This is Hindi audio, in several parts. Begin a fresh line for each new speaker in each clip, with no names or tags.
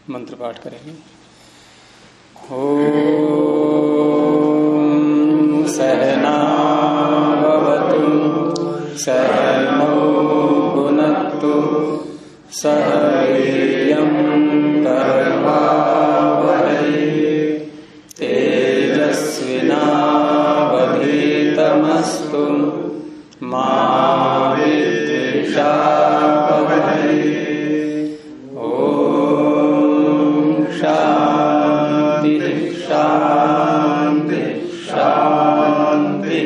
मंत्र पाठ करेंगे। ओम सहनावतु सहनौ भुनक्तु सह वीर्यं करवावहै तेजस्विनावधीतमस्तु मा विद्विषावहै। शांति शांति शांति।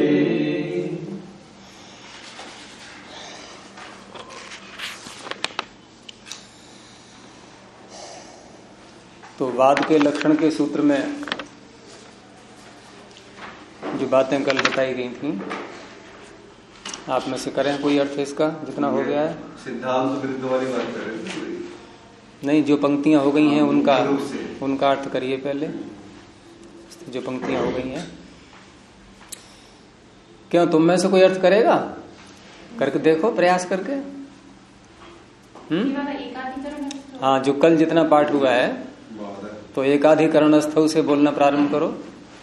तो वाद के लक्षण के सूत्र में जो बातें कल बताई गई थी, आप में से करें कोई अर्थ इसका जितना हो गया है।
सिद्धांत विरुद्ध वाली बात करें
नहीं, जो पंक्तियां हो गई हैं उनका अर्थ करिए पहले। जो पंक्तियां हो गई हैं, क्यों तुम में से कोई अर्थ करेगा? करके देखो, प्रयास करके। हाँ, जो कल जितना पाठ हुआ है तो एकाधिकरणस्थौ से बोलना प्रारंभ करो।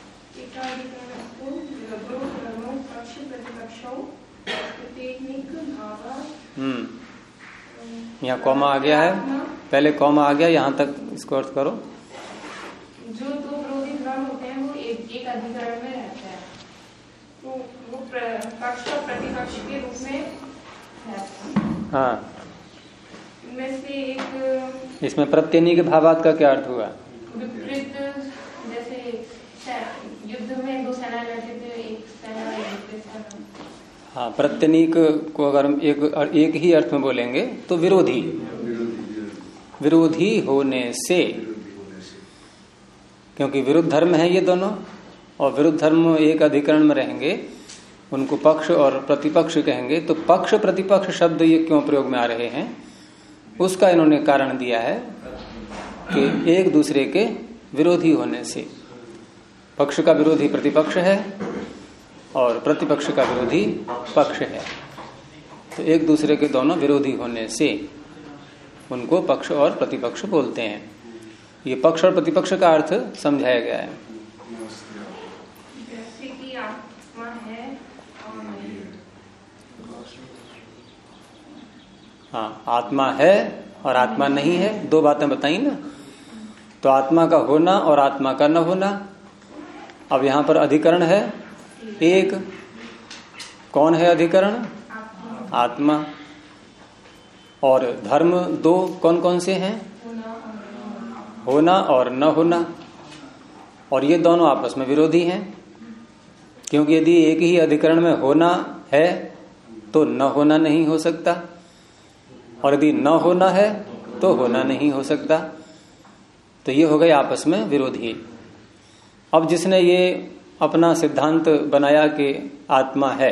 यहाँ कॉमा आ गया है, पहले कॉमा आ गया, यहाँ तक इसको अर्थ करो।
जो दो विरोधी धर्म होते हैं वो एक अधिकरण में रहते हैं, तो वो पक्ष और प्रतिपक्ष के रूप में रहते हैं।
हाँ,
इनमें से एक
इसमें प्रत्यनीक भावार्थ का क्या अर्थ हुआ?
विपरीत, जैसे युद्ध में दो सेना लड़ते थे, एक सेना एक विपरीत सेना।
हाँ, प्रत्यनीक को अगर हम एक ही अर्थ में बोलेंगे तो विरोधी होने से, क्योंकि विरुद्ध धर्म है ये दोनों, और विरुद्ध धर्म एक अधिकरण में रहेंगे, उनको पक्ष और प्रतिपक्ष कहेंगे। तो पक्ष प्रतिपक्ष शब्द ये क्यों प्रयोग में आ रहे हैं, उसका इन्होंने कारण दिया है कि एक दूसरे के विरोधी होने से। पक्ष का विरोधी प्रतिपक्ष है और प्रतिपक्ष का विरोधी पक्ष है, तो एक दूसरे के दोनों विरोधी होने से उनको पक्ष और प्रतिपक्ष बोलते हैं। ये पक्ष और प्रतिपक्ष का अर्थ समझाया गया है।
जैसे कि आत्मा है और नहीं।
हाँ, आत्मा है और आत्मा नहीं है, दो बातें बताई ना। तो आत्मा का होना और आत्मा का न होना। अब यहाँ पर अधिकरण है एक, कौन है अधिकरण? आत्मा। और धर्म दो, कौन कौन से हैं? होना और न होना। और ये दोनों आपस में विरोधी हैं, क्योंकि यदि एक ही अधिकरण में होना है तो न होना नहीं हो सकता, और यदि न होना है तो होना नहीं हो सकता। तो ये हो गए आपस में विरोधी। अब जिसने ये अपना सिद्धांत बनाया कि आत्मा है,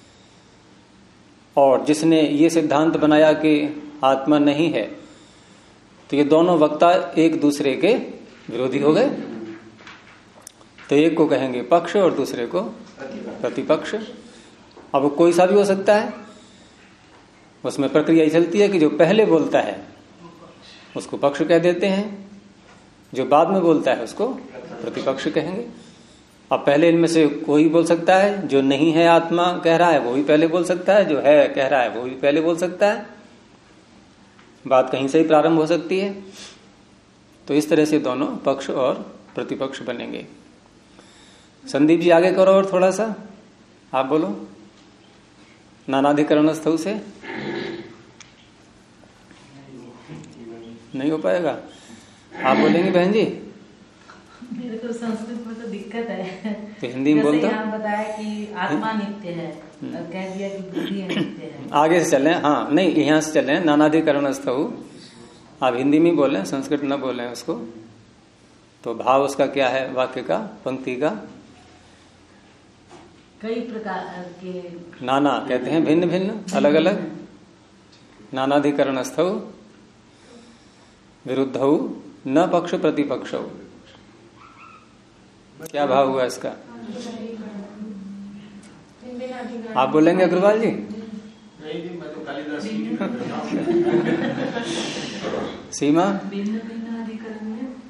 और जिसने ये सिद्धांत बनाया कि आत्मा नहीं है, तो ये दोनों वक्ता एक दूसरे के विरोधी हो गए। तो एक को कहेंगे पक्ष और दूसरे को प्रतिपक्ष। अब कोई सा भी हो सकता है, उसमें प्रक्रिया चलती है कि जो पहले बोलता है उसको पक्ष कह देते हैं, जो बाद में बोलता है उसको प्रतिपक्ष कहेंगे। अब पहले इनमें से कोई बोल सकता है, जो नहीं है आत्मा कह रहा है वो भी पहले बोल सकता है, जो है कह रहा है वो भी पहले बोल सकता है। बात कहीं से ही प्रारंभ हो सकती है। तो इस तरह से दोनों पक्ष और प्रतिपक्ष बनेंगे। संदीप जी आगे करो और थोड़ा सा आप बोलो नानाधिकरणस्थौ से। नहीं हो पाएगा, आप बोलेंगे बहन जी?
मेरे को संस्कृत में तो दिक्कत है,
तो हिंदी में बोलते
हैं। बताया कि आत्मा नित्य है, कह दिया कि बुद्धि नित्य है।
आगे से चलें। हाँ, नहीं, यहाँ से चलें। नानाधिकरणस्थौ आप हिंदी में बोलें, संस्कृत न बोलें उसको। तो भाव उसका क्या है वाक्य का, पंक्ति का?
कई प्रकार के
नाना कहते हैं भिन्न भिन्न, अलग अलग। नानाधिकरणस्थौ विरुद्धौ न पक्ष प्रतिपक्षौ। क्या भाव हुआ इसका? आप बोलेंगे अग्रवाल जी?
नहीं जी, मैं तो कालिदास
सीमा?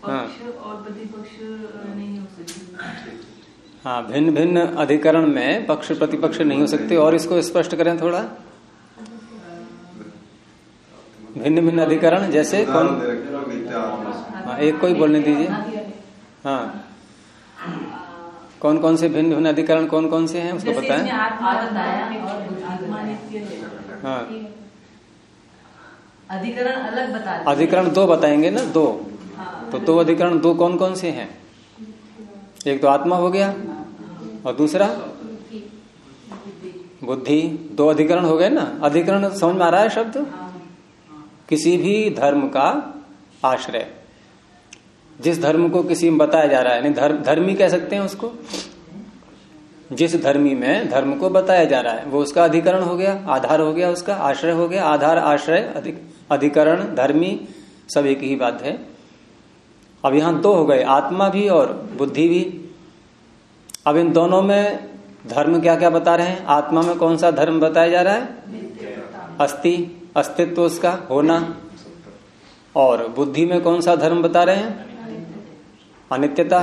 पक्ष और प्रतिपक्ष नहीं हो सकते।
हाँ, भिन्न भिन्न अधिकरण में पक्ष प्रतिपक्ष नहीं हो सकते। और इसको स्पष्ट करें थोड़ा। भिन्न भिन्न अधिकरण जैसे कौन? हाँ, एक कोई बोलने दीजिए। हाँ, कौन कौन से भिन्न भिन्न अधिकरण कौन कौन से हैं उसको बताएं। हाँ,
अधिकरण अलग बता।
अधिकरण दो बताएंगे ना, दो। तो दो अधिकरण दो कौन कौन से हैं? एक तो आत्मा हो गया और दूसरा बुद्धि। दो अधिकरण हो गए ना। अधिकरण समझ में आ रहा है शब्द? किसी भी धर्म का आश्रय, जिस धर्म को किसी में बताया जा रहा है, यानी धर्मी कह सकते हैं उसको। जिस धर्मी में धर्म को बताया जा रहा है वो उसका अधिकरण हो गया, आधार हो गया, उसका आश्रय हो गया। आधार, आश्रय, अधिकरण, धर्मी सब एक ही बात है। अब यहां दो हो गए, आत्मा भी और बुद्धि भी। अब इन दोनों में धर्म क्या क्या बता रहे हैं? आत्मा में कौन सा धर्म बताया जा रहा है? अस्थि, अस्तित्व उसका होना। और बुद्धि में कौन सा धर्म बता रहे हैं? अनित्यता,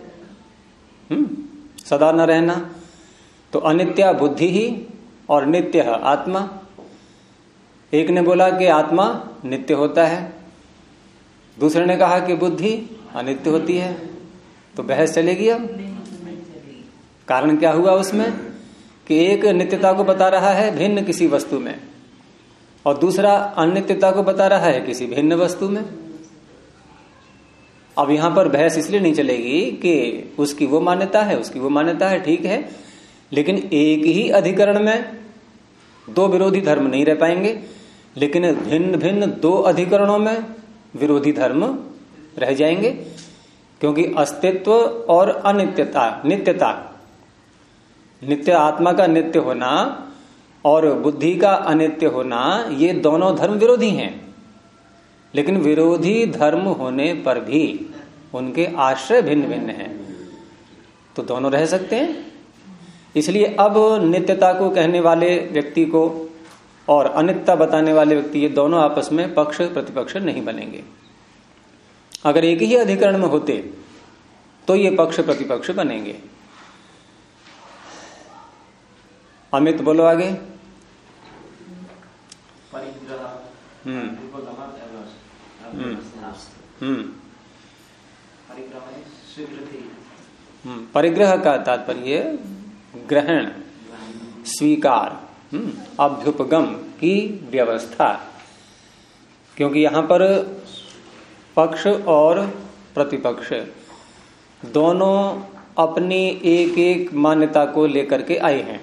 सदा न रहना। तो अनित्य बुद्धि ही और नित्य आत्मा। एक ने बोला कि आत्मा नित्य होता है, दूसरे ने कहा कि बुद्धि अनित्य होती है। तो बहस चलेगी। अब कारण क्या हुआ उसमें कि एक नित्यता को बता रहा है भिन्न किसी वस्तु में और दूसरा अनित्यता को बता रहा है किसी भिन्न वस्तु में। अब यहां पर बहस इसलिए नहीं चलेगी कि उसकी वो मान्यता है, उसकी वो मान्यता है, ठीक है, लेकिन एक ही अधिकरण में दो विरोधी धर्म नहीं रह पाएंगे। लेकिन भिन्न भिन्न दो अधिकरणों में विरोधी धर्म रह जाएंगे, क्योंकि अस्तित्व और अनित्यता, नित्यता, नित्य आत्मा का नित्य होना और बुद्धि का अनित्य होना, ये दोनों धर्म विरोधी हैं। लेकिन विरोधी धर्म होने पर भी उनके आश्रय भिन्न भिन्न हैं, तो दोनों रह सकते हैं। इसलिए अब नित्यता को कहने वाले व्यक्ति को और अनित्यता बताने वाले व्यक्ति, ये दोनों आपस में पक्ष प्रतिपक्ष नहीं बनेंगे। अगर एक ही अधिकरण में होते तो ये पक्ष प्रतिपक्ष बनेंगे। अमित बोलो आगे। परिग्रह का तात्पर्य ग्रहण, स्वीकार, अभ्युपगम की व्यवस्था। क्योंकि यहां पर पक्ष और प्रतिपक्ष दोनों अपनी एक एक मान्यता को लेकर के आए हैं।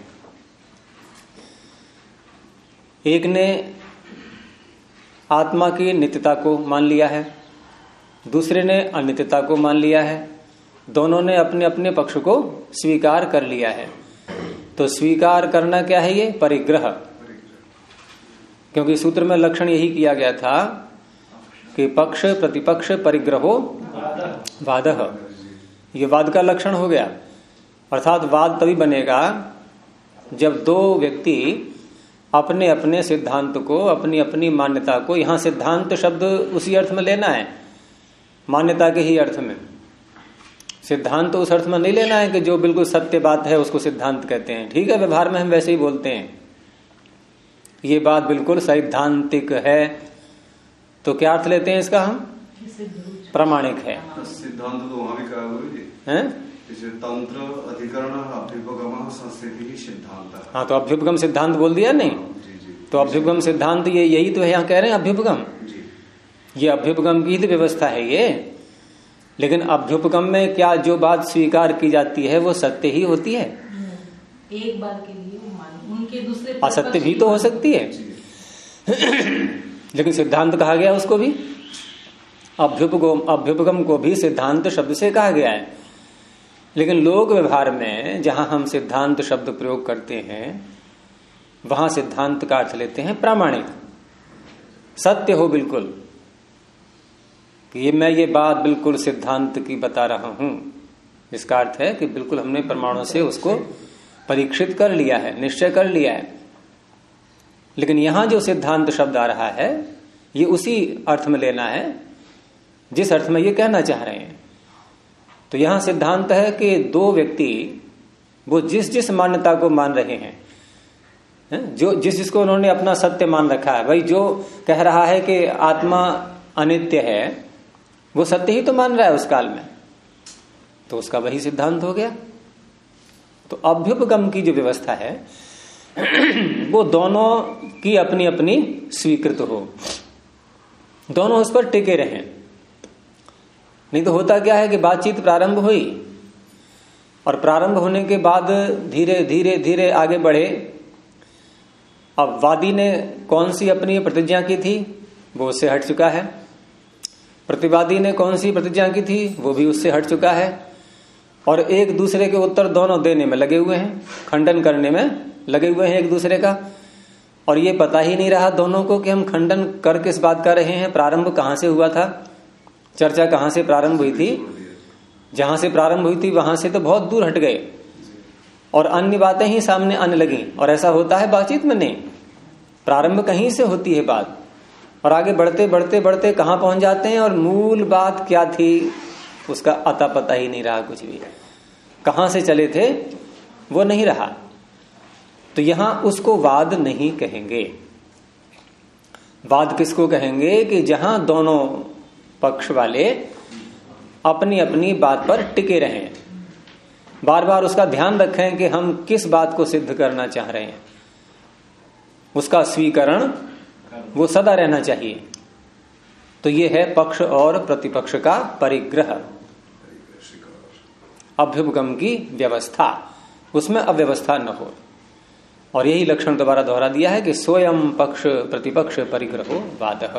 एक ने आत्मा की नित्यता को मान लिया है, दूसरे ने अनित्यता को मान लिया है। दोनों ने अपने अपने पक्ष को स्वीकार कर लिया है। तो स्वीकार करना क्या है? ये परिग्रह। क्योंकि सूत्र में लक्षण यही किया गया था कि पक्ष प्रतिपक्ष परिग्रहो वादः, ये वाद का लक्षण हो गया। अर्थात वाद तभी बनेगा जब दो व्यक्ति अपने अपने सिद्धांत को, अपनी अपनी मान्यता को, यहां सिद्धांत शब्द उसी अर्थ में लेना है, मान्यता के ही अर्थ में। सिद्धांत उस अर्थ में नहीं लेना है कि जो बिल्कुल सत्य बात है उसको सिद्धांत कहते हैं। ठीक है, व्यवहार में हम वैसे ही बोलते हैं, ये बात बिल्कुल सैद्धांतिक है, तो क्या अर्थ लेते हैं इसका हम? प्रामाणिक है।
सिद्धांत तो वहां भी कहा हुआ है, तंत्र अधिकरण अभ्युपगम संस्कृति सिद्धांत।
हाँ, तो अभ्युपगम सिद्धांत बोल दिया नहीं? तो अभ्युपगम सिद्धांत ये यही तो है, यहाँ कह रहे हैं अभ्युपगम। ये अभ्युपगम की व्यवस्था है ये। लेकिन अभ्युपगम में क्या जो बात स्वीकार की जाती है वो सत्य ही होती है?
एक बार के लिए उनके दूसरे
असत्य भी तो हो सकती है। लेकिन सिद्धांत कहा गया उसको भी, अभ्युपगम को भी सिद्धांत शब्द से कहा गया है। लेकिन लोक व्यवहार में जहां हम सिद्धांत शब्द प्रयोग करते हैं वहां सिद्धांत का अर्थ लेते हैं प्रामाणिक, सत्य हो बिल्कुल। मैं ये बात बिल्कुल सिद्धांत की बता रहा हूं, इसका अर्थ है कि बिल्कुल हमने प्रमाणों से उसको परीक्षित कर लिया है, निश्चय कर लिया है। लेकिन यहां जो सिद्धांत शब्द आ रहा है ये उसी अर्थ में लेना है जिस अर्थ में ये कहना चाह रहे हैं। तो यहां सिद्धांत है कि दो व्यक्ति वो जिस जिस मान्यता को मान रहे हैं, जो जिसको उन्होंने अपना सत्य मान रखा है, भाई जो कह रहा है कि आत्मा अनित्य है वो सत्य ही तो मान रहा है उस काल में, तो उसका वही सिद्धांत हो गया। तो अभ्युपगम की जो व्यवस्था है वो दोनों की अपनी अपनी स्वीकृत हो, दोनों उस पर टिके रहें। नहीं तो होता क्या है कि बातचीत प्रारंभ हुई और प्रारंभ होने के बाद धीरे धीरे धीरे आगे बढ़े। अब वादी ने कौन सी अपनी प्रतिज्ञा की थी वो उससे हट चुका है, प्रतिवादी ने कौन सी प्रतिज्ञा की थी वो भी उससे हट चुका है, और एक दूसरे के उत्तर दोनों देने में लगे हुए हैं, खंडन करने में लगे हुए हैं एक दूसरे का। और ये पता ही नहीं रहा दोनों को कि हम खंडन कर किस बात कर रहे हैं, प्रारंभ कहां से हुआ था, चर्चा कहां से प्रारंभ हुई थी। जहां से प्रारंभ हुई थी वहां से तो बहुत दूर हट गए और अन्य बातें ही सामने आने लगी। और ऐसा होता है बातचीत में, नहीं, प्रारंभ कहीं से होती है बात और आगे बढ़ते बढ़ते बढ़ते कहां पहुंच जाते हैं और मूल बात क्या थी उसका अता पता ही नहीं रहा, कुछ भी कहां से चले थे वो नहीं रहा। तो यहां उसको वाद नहीं कहेंगे। वाद किसको कहेंगे कि जहां दोनों पक्ष वाले अपनी अपनी बात पर टिके रहें, बार बार उसका ध्यान रखें कि हम किस बात को सिद्ध करना चाह रहे हैं, उसका स्वीकरण वो सदा रहना चाहिए। तो ये है पक्ष और प्रतिपक्ष का परिग्रह, अभ्युपगम की व्यवस्था, उसमें अव्यवस्था न हो। और यही लक्षण दोबारा दोहरा दिया है कि स्वयं पक्ष प्रतिपक्ष परिग्रहो वादः।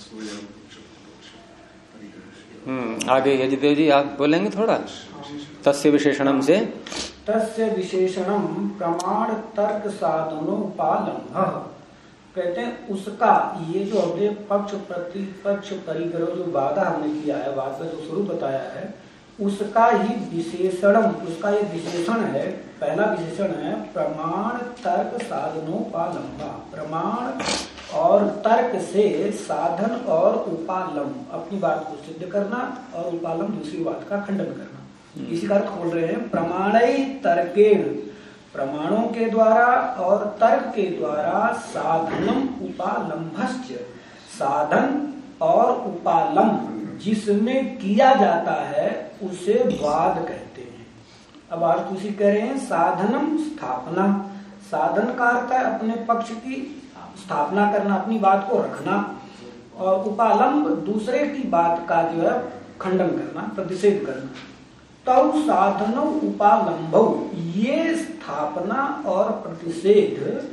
आगे यजदेव जी आप बोलेंगे थोड़ा तस्य विशेषणम से।
तस्य विशेषणम प्रमाण तर्क साधनोपालम्भः, कहते हैं उसका, ये जो हमने पक्ष प्रतिपक्ष परिग्रह जो वादा हमने किया है, वाद का जो स्वरूप बताया है, उसका ही विशेषणम, उसका ये विशेषण है, पहला विशेषण है प्रमाण तर्क साधनोपालम्बा। प्रमाण और तर्क से साधन और उपालंब, अपनी बात को सिद्ध करना और उपालंब दूसरी बात का खंडन करना। इसी का अर्थ खोल रहे हैं प्रमाणै तर्केण, प्रमाणों के द्वारा और तर्क के द्वारा साधनम उपालंभश्च, साधन और उपालंब जिसमें किया जाता है उसे वाद कहते हैं। अब अर्थ उसी कह रहे हैं, साधनम स्थापना, साधन का अर्थ है अपने पक्ष की स्थापना करना, अपनी बात को रखना, और उपालंब दूसरे की बात का जो है खंडन करना, प्रतिषेध करना। तो साधनो उपालंभो, ये स्थापना और प्रतिषेध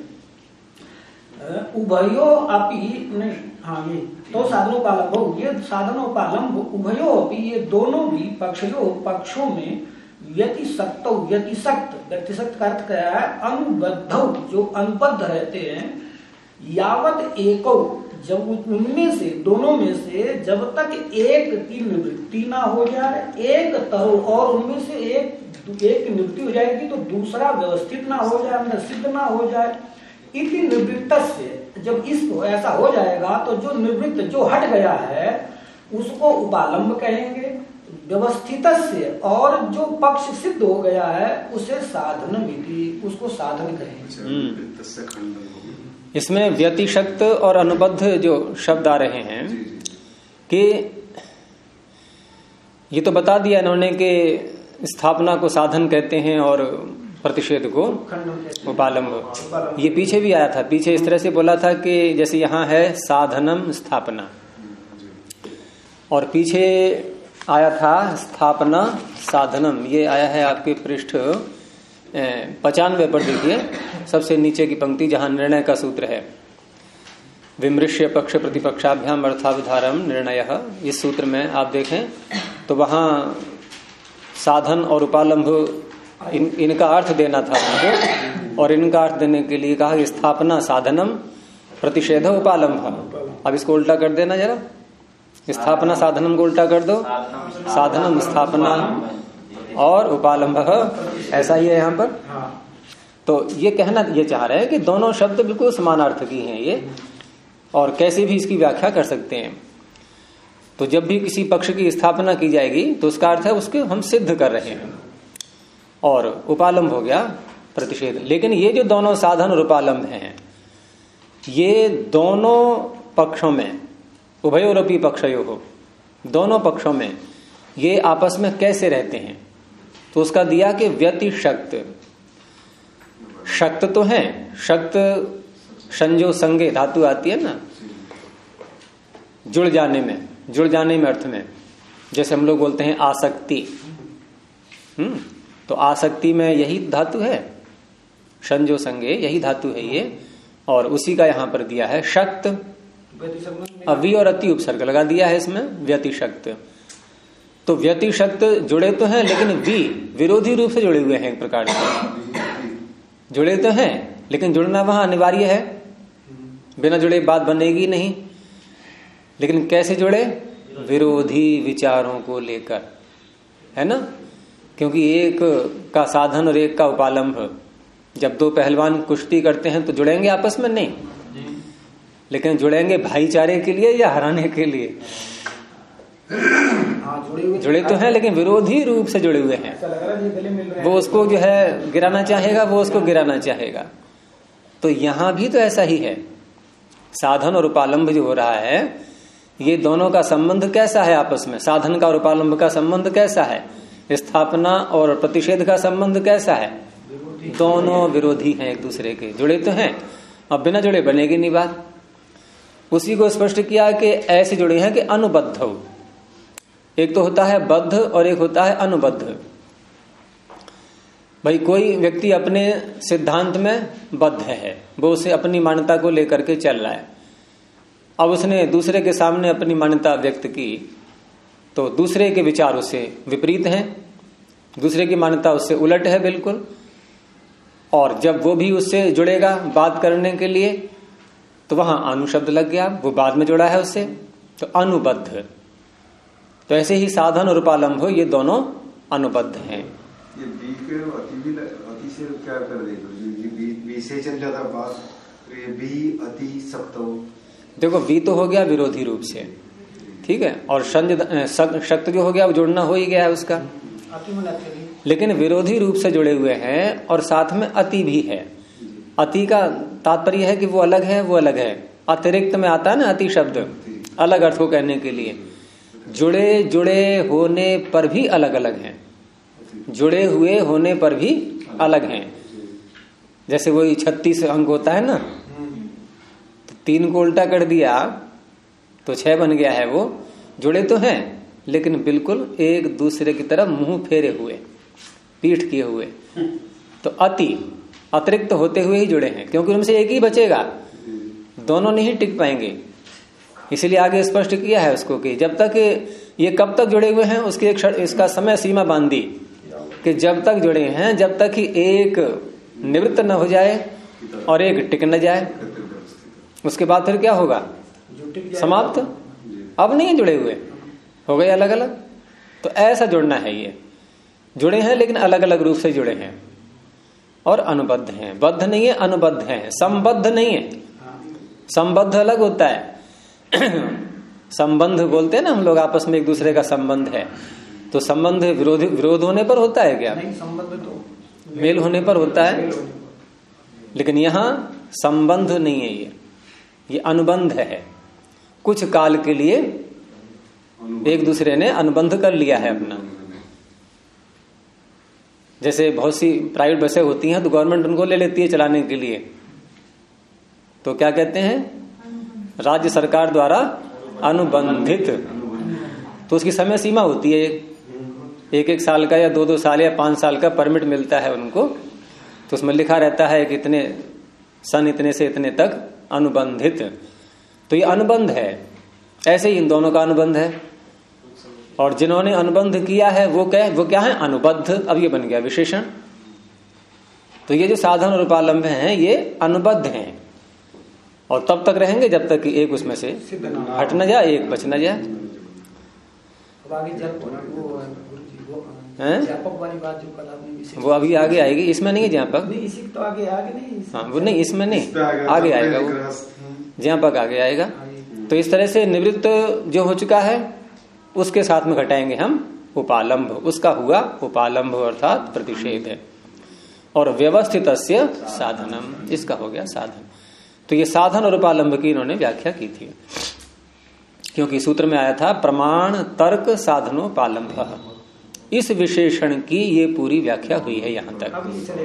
उभयो अपि नहीं, हाँ ये तो साधनोपालंभ, ये साधनोपालंभ उभयो अपि, ये दोनों भी पक्षों में व्यतिसक्त, व्यतिसक्त का अर्थ क्या है, अनुबद्ध, जो अनुबद्ध रहते हैं, यावत एको, जब उनमें से दोनों में से जब तक एक की निवृत्ति ना हो जाए, एक तरो, और उनमें से एक की निवृत्ति हो जाएगी तो दूसरा व्यवस्थित ना हो जाए, सिद्ध ना हो जाए। इति निवृत्त से, जब इसको ऐसा हो जाएगा तो जो निवृत्त, जो हट गया है उसको उपालंब कहेंगे। व्यवस्थित से, और जो पक्ष सिद्ध हो गया है उसे साधन विधि, उसको साधन कहेंगे।
इसमें व्यतिशक्त और अनुबद्ध जो शब्द आ रहे हैं कि ये तो बता दिया इन्होंने कि स्थापना को साधन कहते हैं और प्रतिषेध को उपालंब। ये पीछे भी आया था, पीछे इस तरह से बोला था कि जैसे यहाँ है साधनम स्थापना, और पीछे आया था स्थापना साधनम। ये आया है आपके पृष्ठ 95 पर, देखिए सबसे नीचे की पंक्ति जहां निर्णय का सूत्र है, विमृश्य पक्ष प्रतिपक्षाभ्याम अर्थावधारम निर्णय। इस सूत्र में आप देखें तो वहां साधन और उपालंभ इनका अर्थ देना था उनको, और इनका अर्थ देने के लिए कहा कि स्थापना साधनम प्रतिषेध उपालंभ। अब इसको उल्टा कर देना जरा, स्थापना साधनम को उल्टा कर दो, साधनम स्थापना और उपालंभ, ऐसा ही है यहाँ पर। तो ये कहना ये चाह रहे हैं कि दोनों शब्द बिल्कुल समानार्थकी हैं ये, और कैसे भी इसकी व्याख्या कर सकते हैं। तो जब भी किसी पक्ष की स्थापना की जाएगी तो उसका अर्थ है उसके हम सिद्ध कर रहे हैं, और उपालंब हो गया प्रतिषेध। लेकिन ये जो दोनों साधन और उपालंब हैं, ये दोनों पक्षों में, उभयोरपि पक्षयो हो, दोनों पक्षों में ये आपस में कैसे रहते हैं, तो उसका दिया कि व्यतिशक्त। शक्त तो है, शक्त संजो संगे धातु आती है ना, जुड़ जाने में अर्थ में, जैसे हम लोग बोलते हैं आसक्ति। तो आसक्ति में यही धातु है, संजो संगे यही धातु है ये, और उसी का यहां पर दिया है शक्त। अवि और अति उपसर्ग लगा दिया है इसमें, व्यतिशक्त। तो व्यतिशक्त जुड़े तो हैं, लेकिन विरोधी रूप से जुड़े हुए हैं। एक प्रकार से जुड़े तो हैं, लेकिन जुड़ना वहां अनिवार्य है, बिना जुड़े बात बनेगी नहीं। लेकिन कैसे जुड़े? विरोधी विचारों को लेकर, है ना। क्योंकि एक का साधन और एक का उपालंब, जब दो पहलवान कुश्ती करते हैं तो जुड़ेंगे आपस में? नहीं। लेकिन जुड़ेंगे भाईचारे के लिए या हराने के लिए? जुड़े तो हैं, लेकिन विरोधी रूप से जुड़े हुए हैं। वो उसको जो है गिराना चाहेगा, वो उसको गिराना चाहेगा। तो यहां भी तो ऐसा ही है। साधन और उपालंब जो हो रहा है, ये दोनों का संबंध कैसा है आपस में? साधन का और उपालंब का संबंध कैसा है? स्थापना और प्रतिषेध का संबंध कैसा है? दोनों विरोधी हैं एक दूसरे के, जुड़े तो हैं। अब बिना जुड़े बनेगी नहीं बात। उसी को स्पष्ट किया कि ऐसे जुड़े हैं कि अनुबद्ध हो। एक तो होता है बद्ध और एक होता है अनुबद्ध। भाई कोई व्यक्ति अपने सिद्धांत में बद्ध है, वो उसे अपनी मान्यता को लेकर के चल रहा है। अब उसने दूसरे के सामने अपनी मान्यता व्यक्त की, तो दूसरे के विचार उससे विपरीत हैं, दूसरे की मान्यता उससे उलट है बिल्कुल। और जब वो भी उससे जुड़ेगा बात करने के लिए, तो वहां अनुशब्द लग गया, वो बाद में जुड़ा है उससे, तो अनुबद्ध। तो ऐसे ही साधन और उपालंब हो, ये दोनों अनुबद्ध हैं।
ये बी के अति से क्या कर देगा? बी से चल जाता बात, तो ये बी अति सक्त हो।
देखो बी तो हो गया विरोधी रूप से, ठीक है, और शक्त जो हो गया वो जुड़ना हो ही गया है उसका। लेकिन विरोधी रूप से जुड़े हुए हैं, और साथ में अति भी है। अति का तात्पर्य है कि वो अलग है, वो अलग है। अतिरिक्त में आता है ना अति शब्द, अलग अर्थ को कहने के लिए। जुड़े जुड़े होने पर भी अलग अलग हैं, जुड़े हुए होने पर भी अलग हैं। जैसे वही 36 अंक होता है ना, तो 3 को उल्टा कर दिया तो 6 बन गया है। वो जुड़े तो हैं, लेकिन बिल्कुल एक दूसरे की तरफ मुंह फेरे हुए, पीठ किए हुए। तो अतिरिक्त होते हुए ही जुड़े हैं, क्योंकि उनसे एक ही बचेगा, दोनों नहीं टिक पाएंगे। इसीलिए आगे स्पष्ट किया है उसको कि जब तक ये कब तक जुड़े हुए हैं, उसकी एक इसका समय सीमा बांध दी कि जब तक जुड़े हैं, जब तक कि एक निवृत्त न हो जाए और एक टिक न जाए, उसके बाद फिर क्या होगा? समाप्त। अब नहीं जुड़े हुए, हो गए अलग अलग। तो ऐसा जुड़ना है। ये जुड़े हैं लेकिन अलग अलग रूप से जुड़े हैं और अनुबद्ध हैं। बद्ध नहीं है, अनुबद्ध हैं। संबद्ध नहीं है, संबद्ध अलग होता है। संबंध बोलते हैं ना हम लोग आपस में, एक दूसरे का संबंध है। तो संबंध विरोध होने पर होता है क्या?
नहीं, संबंध तो
मेल होने पर होता है। लेकिन यहां संबंध नहीं है, ये अनुबंध है। कुछ काल के लिए एक दूसरे ने अनुबंध कर लिया है अपना। जैसे बहुत सी प्राइवेट बसें होती हैं, तो गवर्नमेंट उनको ले लेती है चलाने के लिए, तो क्या कहते हैं? राज्य सरकार द्वारा अनुबंधित। तो उसकी समय सीमा होती है, एक साल का या 2 साल या 5 साल का परमिट मिलता है उनको। तो उसमें लिखा रहता है कि इतने सन इतने से इतने तक अनुबंधित। तो ये अनुबंध है। ऐसे ही इन दोनों का अनुबंध है। और जिन्होंने अनुबंध किया है वो क्या है? अनुबद्ध। अब ये बन गया विशेषण। तो ये जो साधन और उपालंब हैं, ये अनुबद्ध हैं, और तब तक रहेंगे जब तक कि एक उसमें से हट न जाए, एक बच न जाए। वो अभी आगे आएगी, इसमें नहीं है ज्ञापक।
तो आगे नहीं।
हाँ, वो नहीं, इसमें नहीं, आगे आएगा वो ज्ञापक, आगे आएगा। तो इस तरह से निवृत्त जो हो चुका है उसके साथ में घटाएंगे हम उपालंब, उसका हुआ उपालंब अर्थात प्रतिषेध है। और व्यवस्थितस्य साधनम, इसका हो गया साधन। तो ये साधन और उपालंब की इन्होंने व्याख्या की थी, क्योंकि सूत्र में आया था प्रमाण तर्क साधनोपालंब। इस विशेषण की ये पूरी व्याख्या हुई है यहां तक।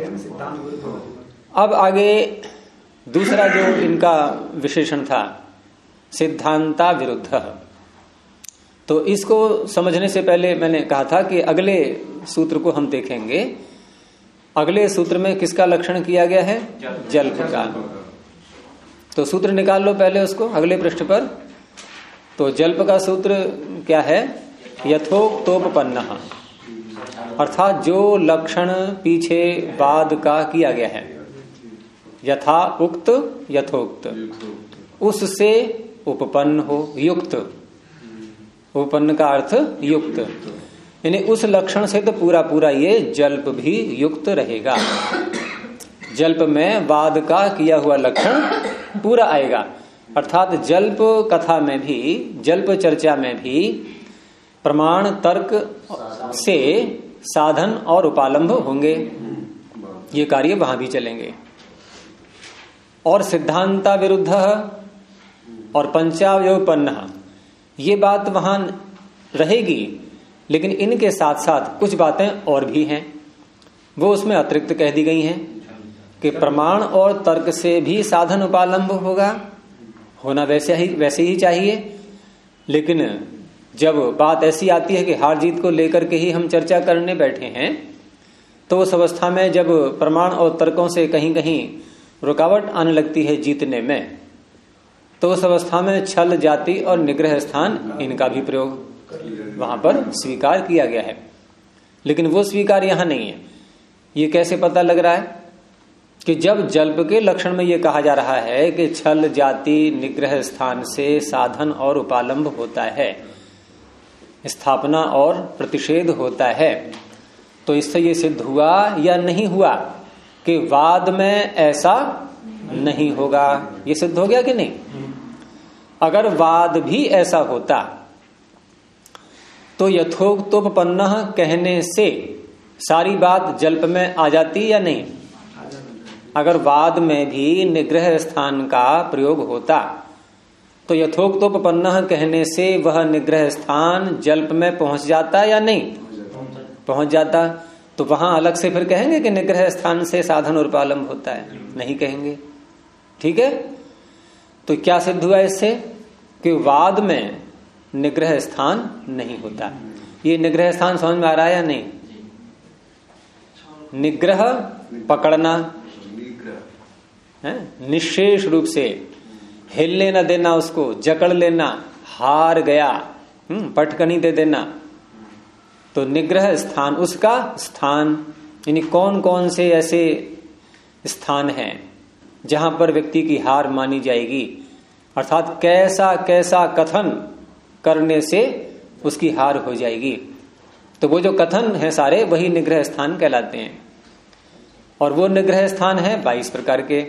अब आगे दूसरा जो इनका विशेषण था सिद्धांता विरुद्ध, तो इसको समझने से पहले मैंने कहा था कि अगले सूत्र को हम देखेंगे। अगले सूत्र में किसका लक्षण किया गया है? जल्प का। तो सूत्र निकाल लो पहले उसको अगले पृष्ठ पर। तो जल्प का सूत्र क्या है? यथोक्तोपपन्नः, अर्थात जो लक्षण पीछे बाद का किया गया है, यथा उक्त यथोक्त, उससे उपपन्न हो, युक्त। उपपन्न का अर्थ युक्त, यानी उस लक्षण से तो पूरा पूरा ये जल्प भी युक्त रहेगा। जल्प में वाद का किया हुआ लक्षण पूरा आएगा, अर्थात जल्प कथा में भी, जल्प चर्चा में भी प्रमाण तर्क से साधन और उपालंब होंगे, ये कार्य वहां भी चलेंगे। और सिद्धांता विरुद्ध और पंचावयोपन्न, ये बात वहां रहेगी, लेकिन इनके साथ साथ कुछ बातें और भी हैं, वो उसमें अतिरिक्त कह दी गई हैं कि प्रमाण और तर्क से भी साधन उपालंब होगा, होना वैसे ही चाहिए। लेकिन जब बात ऐसी आती है कि हार जीत को लेकर के ही हम चर्चा करने बैठे हैं, तो उस अवस्था में जब प्रमाण और तर्कों से कहीं कहीं रुकावट आने लगती है जीतने में, तो उस अवस्था में छल जाति और निग्रह स्थान, इनका भी प्रयोग वहां पर स्वीकार किया गया है। लेकिन वो स्वीकार यहां नहीं है। ये कैसे पता लग रहा है कि जब जल्प के लक्षण में ये कहा जा रहा है कि छल जाति निग्रह स्थान से साधन और उपालंब होता है, स्थापना और प्रतिषेध होता है, तो इससे ये सिद्ध हुआ या नहीं हुआ कि वाद में ऐसा नहीं होगा? ये सिद्ध हो गया कि नहीं? अगर वाद भी ऐसा होता तो यथोक्तोपपन्न कहने से सारी बात जल्प में आ जाती या नहीं? अगर वाद में भी निग्रह स्थान का प्रयोग होता तो यथोक्तोपपन्न कहने से वह निग्रह स्थान जल्प में पहुंच जाता या नहीं? पहुंच जाता। तो वहां अलग से फिर कहेंगे कि निग्रह स्थान से साधन और उपालंब होता है? नहीं कहेंगे। ठीक है, तो क्या सिद्ध हुआ इससे कि वाद में निग्रह स्थान नहीं होता। ये निग्रह स्थान समझ में आ रहा है या नहीं? निग्रह पकड़ना है, निशेष रूप से हिलने न देना, उसको जकड़ लेना, हार गया, पटकनी दे देना। तो निग्रह स्थान, उसका स्थान, यानी कौन कौन से ऐसे स्थान हैं जहां पर व्यक्ति की हार मानी जाएगी, अर्थात कैसा कैसा कथन करने से उसकी हार हो जाएगी। तो वो जो कथन है सारे वही निग्रह स्थान कहलाते हैं। और वो निग्रह स्थान है 22 प्रकार के।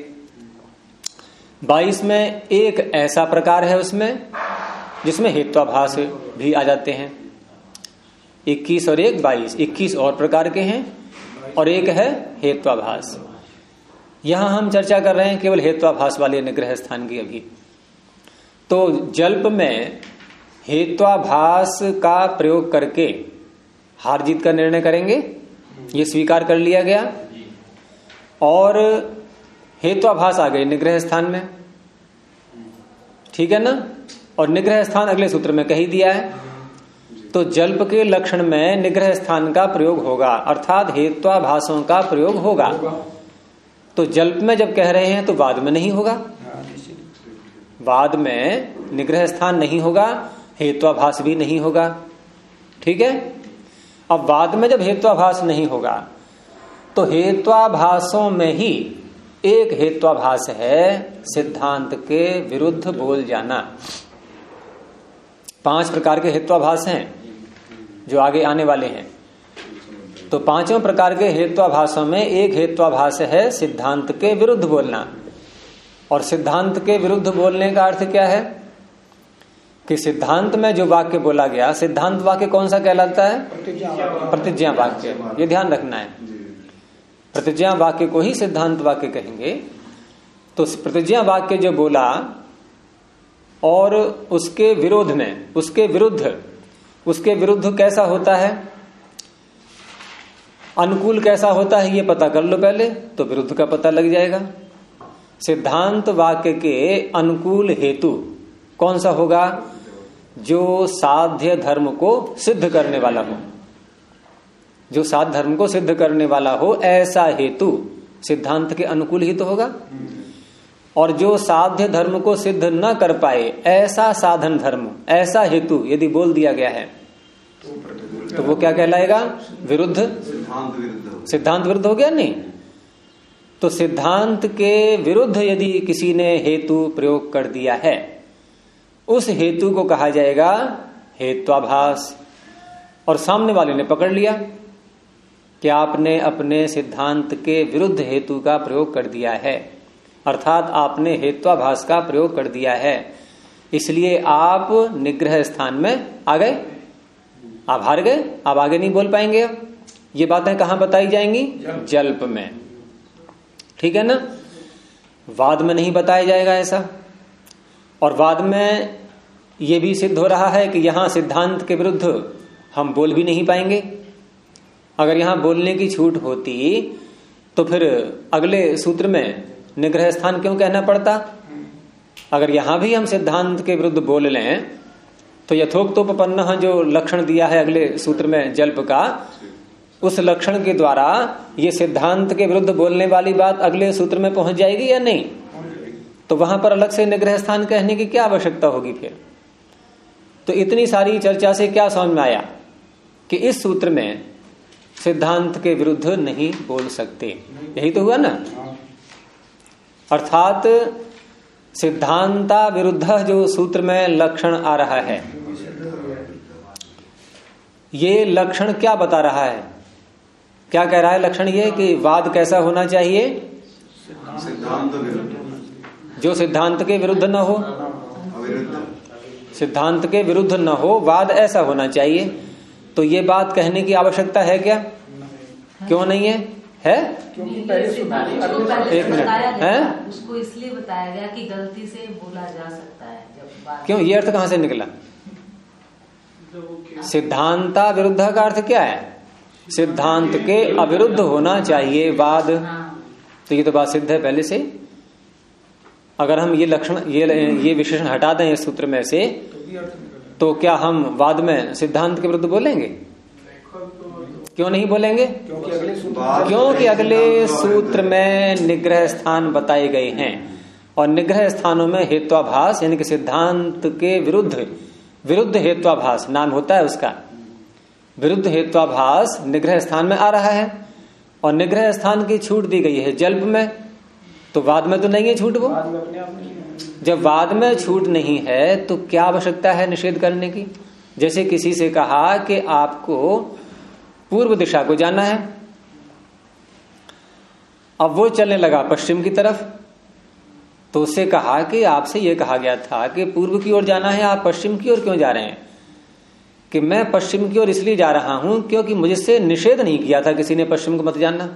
22 में एक ऐसा प्रकार है उसमें जिसमें हेत्वाभास भी आ जाते हैं। 21 और 1 22, 21 और प्रकार के हैं और एक है हेत्वाभास। यहां हम चर्चा कर रहे हैं केवल हेत्वाभास वाले निग्रह स्थान की अभी। तो जल्प में हेत्वाभास का प्रयोग करके हार जीत का निर्णय करेंगे, ये स्वीकार कर लिया गया। और हेत्वाभास आ गए निग्रह स्थान में, ठीक है ना। और निग्रह स्थान अगले सूत्र में कही दिया है। तो जल्प के लक्षण में निग्रह स्थान का प्रयोग होगा, अर्थात हेत्वाभासों का प्रयोग होगा। तो जल्प में जब कह रहे हैं तो वाद में नहीं होगा, वाद में निग्रह स्थान नहीं होगा, हेत्वाभास भी नहीं होगा। ठीक है। अब वाद में जब हेत्वाभास नहीं होगा तो हेत्वाभासों में ही एक हेत्वाभास है सिद्धांत के विरुद्ध बोल जाना। 5 प्रकार के हेत्वाभास हैं जो आगे आने वाले हैं। तो 5 प्रकार के हेत्वाभासों में एक हेत्वाभास है सिद्धांत के विरुद्ध बोलना। और सिद्धांत के विरुद्ध बोलने का अर्थ क्या है कि सिद्धांत में जो वाक्य बोला गया, सिद्धांत वाक्य कौन सा कहलाता है? प्रतिज्ञा वाक्य। ये ध्यान रखना है, प्रतिज्ञा वाक्य को ही सिद्धांत वाक्य कहेंगे। तो प्रतिज्ञा वाक्य जो बोला और उसके विरोध में, उसके विरुद्ध कैसा होता है, अनुकूल कैसा होता है, ये पता कर लो पहले, तो विरुद्ध का पता लग जाएगा। सिद्धांत वाक्य के अनुकूल हेतु कौन सा होगा? जो साध्य धर्म को सिद्ध करने वाला हो, जो साध्य धर्म को सिद्ध करने वाला हो, ऐसा हेतु सिद्धांत के अनुकूल ही तो होगा। और जो साध्य धर्म को सिद्ध न कर पाए, ऐसा साधन धर्म, ऐसा हेतु यदि बोल दिया गया है तो वो क्या कहलाएगा? विरुद्ध। सिद्धांत विरुद्ध हो गया नहीं? तो सिद्धांत के विरुद्ध यदि किसी ने हेतु प्रयोग कर दिया है, उस हेतु को कहा जाएगा हेत्वाभास। और सामने वाले ने पकड़ लिया कि आपने अपने सिद्धांत के विरुद्ध हेतु का प्रयोग कर दिया है, अर्थात आपने हेत्वाभास का प्रयोग कर दिया है, इसलिए आप निग्रह स्थान में आ गए, आप हार गए, आप आगे नहीं बोल पाएंगे। अब ये बातें कहां बताई जाएंगी? जल्प में, ठीक है ना। वाद में नहीं बताया जाएगा ऐसा। और वाद में ये भी सिद्ध हो रहा है कि यहां सिद्धांत के विरुद्ध हम बोल भी नहीं पाएंगे। अगर यहां बोलने की छूट होती तो फिर अगले सूत्र में निग्रह स्थान क्यों कहना पड़ता? अगर यहां भी हम सिद्धांत के विरुद्ध बोल लें तो यथोक्तोपपन्न जो लक्षण दिया है अगले सूत्र में जल्प का, उस लक्षण के द्वारा ये सिद्धांत के विरुद्ध बोलने वाली बात अगले सूत्र में पहुंच जाएगी या नहीं? तो वहां पर अलग से निग्रह स्थान कहने की क्या आवश्यकता होगी फिर? तो इतनी सारी चर्चा से क्या समझ में आया कि इस सूत्र में सिद्धांत के विरुद्ध नहीं बोल सकते। यही तो हुआ ना। अर्थात सिद्धांता विरुद्ध जो सूत्र में लक्षण आ रहा है, ये लक्षण क्या बता रहा है? क्या कह रहा है लक्षण? ये कि वाद कैसा होना चाहिए?
सिद्धांत विरुद्ध,
जो सिद्धांत के विरुद्ध न हो, सिद्धांत के विरुद्ध न हो, वाद ऐसा होना चाहिए। तो ये बात कहने की आवश्यकता है क्या? क्यों नहीं है? है?
क्योंकि पहले
एक मिनट है,
उसको इसलिए बताया गया कि गलती से बोला जा सकता है जब बात।
क्यों? ये अर्थ कहां से निकला? सिद्धांता विरुद्ध का अर्थ क्या है? सिद्धांत के अविरुद्ध होना चाहिए वाद। तो ये तो बात सिद्ध है पहले से। अगर हम ये लक्षण, ये विशेषण हटा दें इस सूत्र में से, तो क्या हम वाद में सिद्धांत के विरुद्ध बोलेंगे? क्यों नहीं बोलेंगे? क्योंकि अगले सूत्र में निग्रह स्थान बताए गए हैं और निग्रह स्थानों में हेत्वाभास यानी कि सिद्धांत के विरुद्ध हेत्वाभास नाम होता है उसका। विरुद्ध हेत्वाभास निग्रह स्थान में आ रहा है और निग्रह स्थान की छूट दी गई है जल्प में, तो वाद में तो नहीं है छूट। वो जब वाद में छूट नहीं है तो क्या आवश्यकता है निषेध करने की? जैसे किसी से कहा कि आपको पूर्व दिशा को जाना है, अब वो चलने लगा पश्चिम की तरफ, तो उससे कहा कि आपसे ये कहा गया था कि पूर्व की ओर जाना है, आप पश्चिम की ओर क्यों जा रहे हैं? कि मैं पश्चिम की ओर इसलिए जा रहा हूं क्योंकि मुझसे निषेध नहीं किया था किसी ने पश्चिम को मत जाना।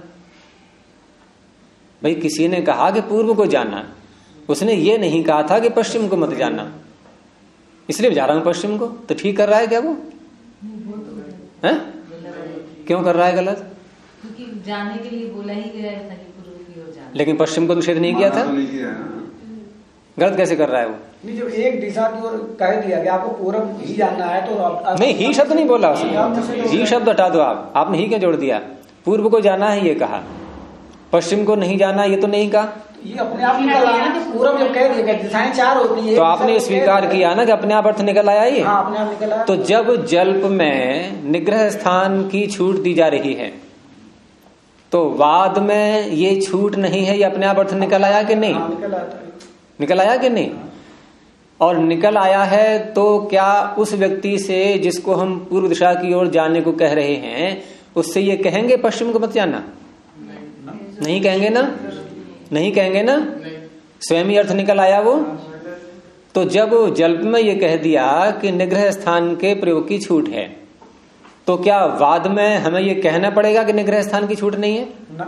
भाई किसी ने कहा कि पूर्व को जाना, उसने ये नहीं कहा था कि पश्चिम को मत जाना, इसलिए जा रहा हूं पश्चिम को। तो ठीक कर रहा है क्या वो? है? क्यों कर रहा है गलत?
क्योंकि जाने के लिए बोला ही गया था कि पूर्व की ओर जाना, लेकिन
पश्चिम को निषेध नहीं किया था। गलत कैसे कर रहा है वो?
नहीं, जब एक दिशा की ओर कह दिया कि आपको पूर्व ही जाना है तो
नहीं, ही शब्द नहीं बोला उसने, ही शब्द हटा दो आपने ही क्यों जोड़ दिया? पूर्व को जाना है ये कहा, पश्चिम को नहीं जाना ये तो नहीं कहा।
ये अपने आप निकल आया ना, पूर्व जब कह दिया दिशाएं चार होती है,
तो आपने स्वीकार किया ना कि अपने आप अर्थ निकल आया ये।
हाँ, अपने आप निकल आया।
तो जब जल्प में निग्रह स्थान की छूट दी जा रही है तो वाद में ये छूट नहीं है, ये अपने आप अर्थ निकल आया कि नहीं? निकल आया कि नहीं? और निकल आया है तो क्या उस व्यक्ति से जिसको हम पूर्व दिशा की ओर जाने को कह रहे हैं उससे ये कहेंगे पश्चिम को मत जाना? नहीं कहेंगे ना, नहीं कहेंगे ना। स्वयं ही अर्थ निकल आया वो। तो जब जल्प में ये कह दिया कि निग्रह स्थान के प्रयोग की छूट है, तो क्या वाद में हमें ये कहना पड़ेगा कि निग्रह स्थान की छूट नहीं है?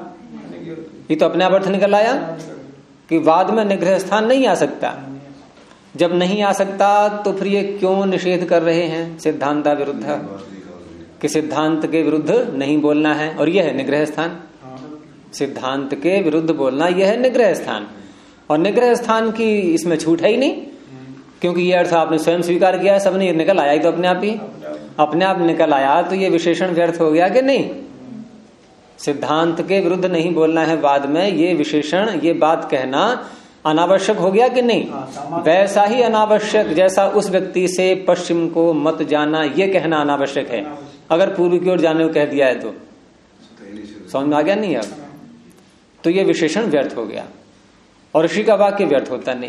ये तो अपने आप अर्थ निकल आया कि वाद में निग्रह स्थान नहीं आ सकता। जब नहीं आ सकता तो फिर ये क्यों निषेध कर रहे हैं सिद्धांता विरुद्ध, कि सिद्धांत के विरुद्ध नहीं बोलना है, और यह है निग्रह स्थान। सिद्धांत के विरुद्ध बोलना यह है निग्रह स्थान, और निग्रह स्थान की इसमें छूट है ही नहीं, क्योंकि ये अर्थ आपने स्वयं स्वीकार किया है, सबने निकल आया ही तो अपने आप निकल आया, तो ये विशेषण व्यर्थ हो गया कि नहीं? सिद्धांत के विरुद्ध नहीं बोलना है वाद में, ये विशेषण, ये बात कहना अनावश्यक हो गया कि नहीं? वैसा ही अनावश्यक जैसा उस व्यक्ति से पश्चिम को मत जाना ये कहना अनावश्यक है, अगर पूर्व की ओर जाने को कह दिया है तो समझ में आ गया नहीं? अब तो ये विशेषण व्यर्थ हो गया, और ऋषि का वाक्य व्यर्थ होता नहीं।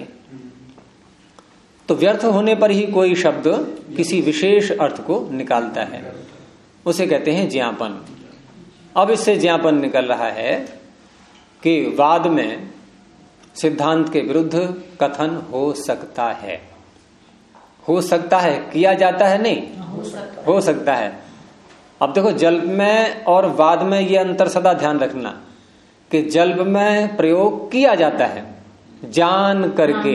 तो व्यर्थ होने पर ही कोई शब्द किसी विशेष अर्थ को निकालता है, उसे कहते हैं ज्ञापन। अब इससे ज्ञापन निकल रहा है कि वाद में सिद्धांत के विरुद्ध कथन हो सकता है, हो सकता है, किया जाता है नहीं, हो सकता है। अब देखो जल्प में और वाद में ये अंतर सदा ध्यान रखना कि जल्प में प्रयोग किया जाता है जान करके,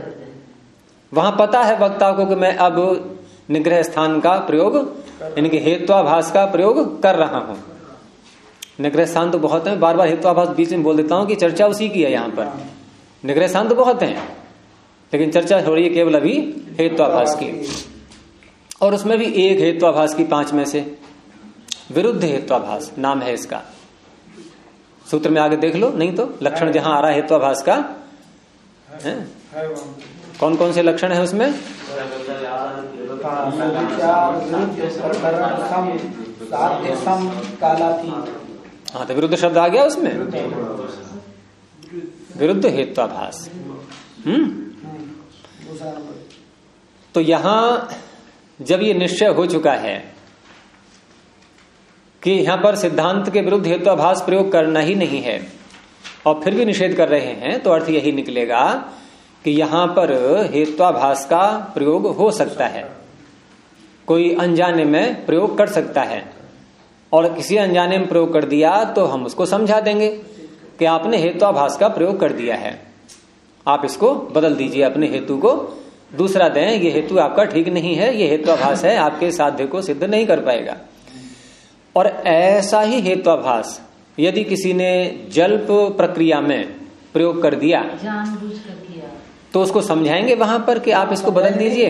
वहां पता है वक्ता को कि मैं अब निग्रह स्थान का प्रयोग यानी कि हेत्वाभास का प्रयोग कर रहा हूं। निग्रह स्थान तो बहुत है, बार बार हेत्वाभास बीच में बोल देता हूं कि चर्चा उसी की है। यहाँ पर निग्रह स्थान तो बहुत हैं, लेकिन चर्चा हो रही है केवल अभी हेत्वाभास की, और उसमें भी एक हेत्वाभास की 5 में से विरुद्ध हेत्वाभास नाम है इसका। सूत्र में आगे देख लो, नहीं तो लक्षण जहां आ रहा है हेत्वाभास का है? कौन कौन से लक्षण है उसमें? हाँ, तो विरुद्ध शब्द आ गया उसमें, विरुद्ध हेत्वाभास। तो यहां जब ये निश्चय हो चुका है कि यहां पर सिद्धांत के विरुद्ध हेत्वाभास प्रयोग करना ही नहीं है, और फिर भी निषेध कर रहे हैं, तो अर्थ यही निकलेगा कि यहां पर हेत्वाभास का प्रयोग हो सकता है, कोई अनजाने में प्रयोग कर सकता है, और किसी अनजाने में प्रयोग कर दिया तो हम उसको समझा देंगे कि आपने हेत्वाभास का प्रयोग कर दिया है, आप इसको बदल दीजिए, अपने हेतु को दूसरा दें, ये हेतु आपका ठीक नहीं है, ये हेत्वाभास है, आपके साध्य को सिद्ध नहीं कर पाएगा। और ऐसा ही हेत्वाभास यदि किसी ने जल्प प्रक्रिया में प्रयोग कर दिया,
जानबूझकर किया,
तो उसको समझाएंगे वहां पर कि आप इसको बदल दीजिए।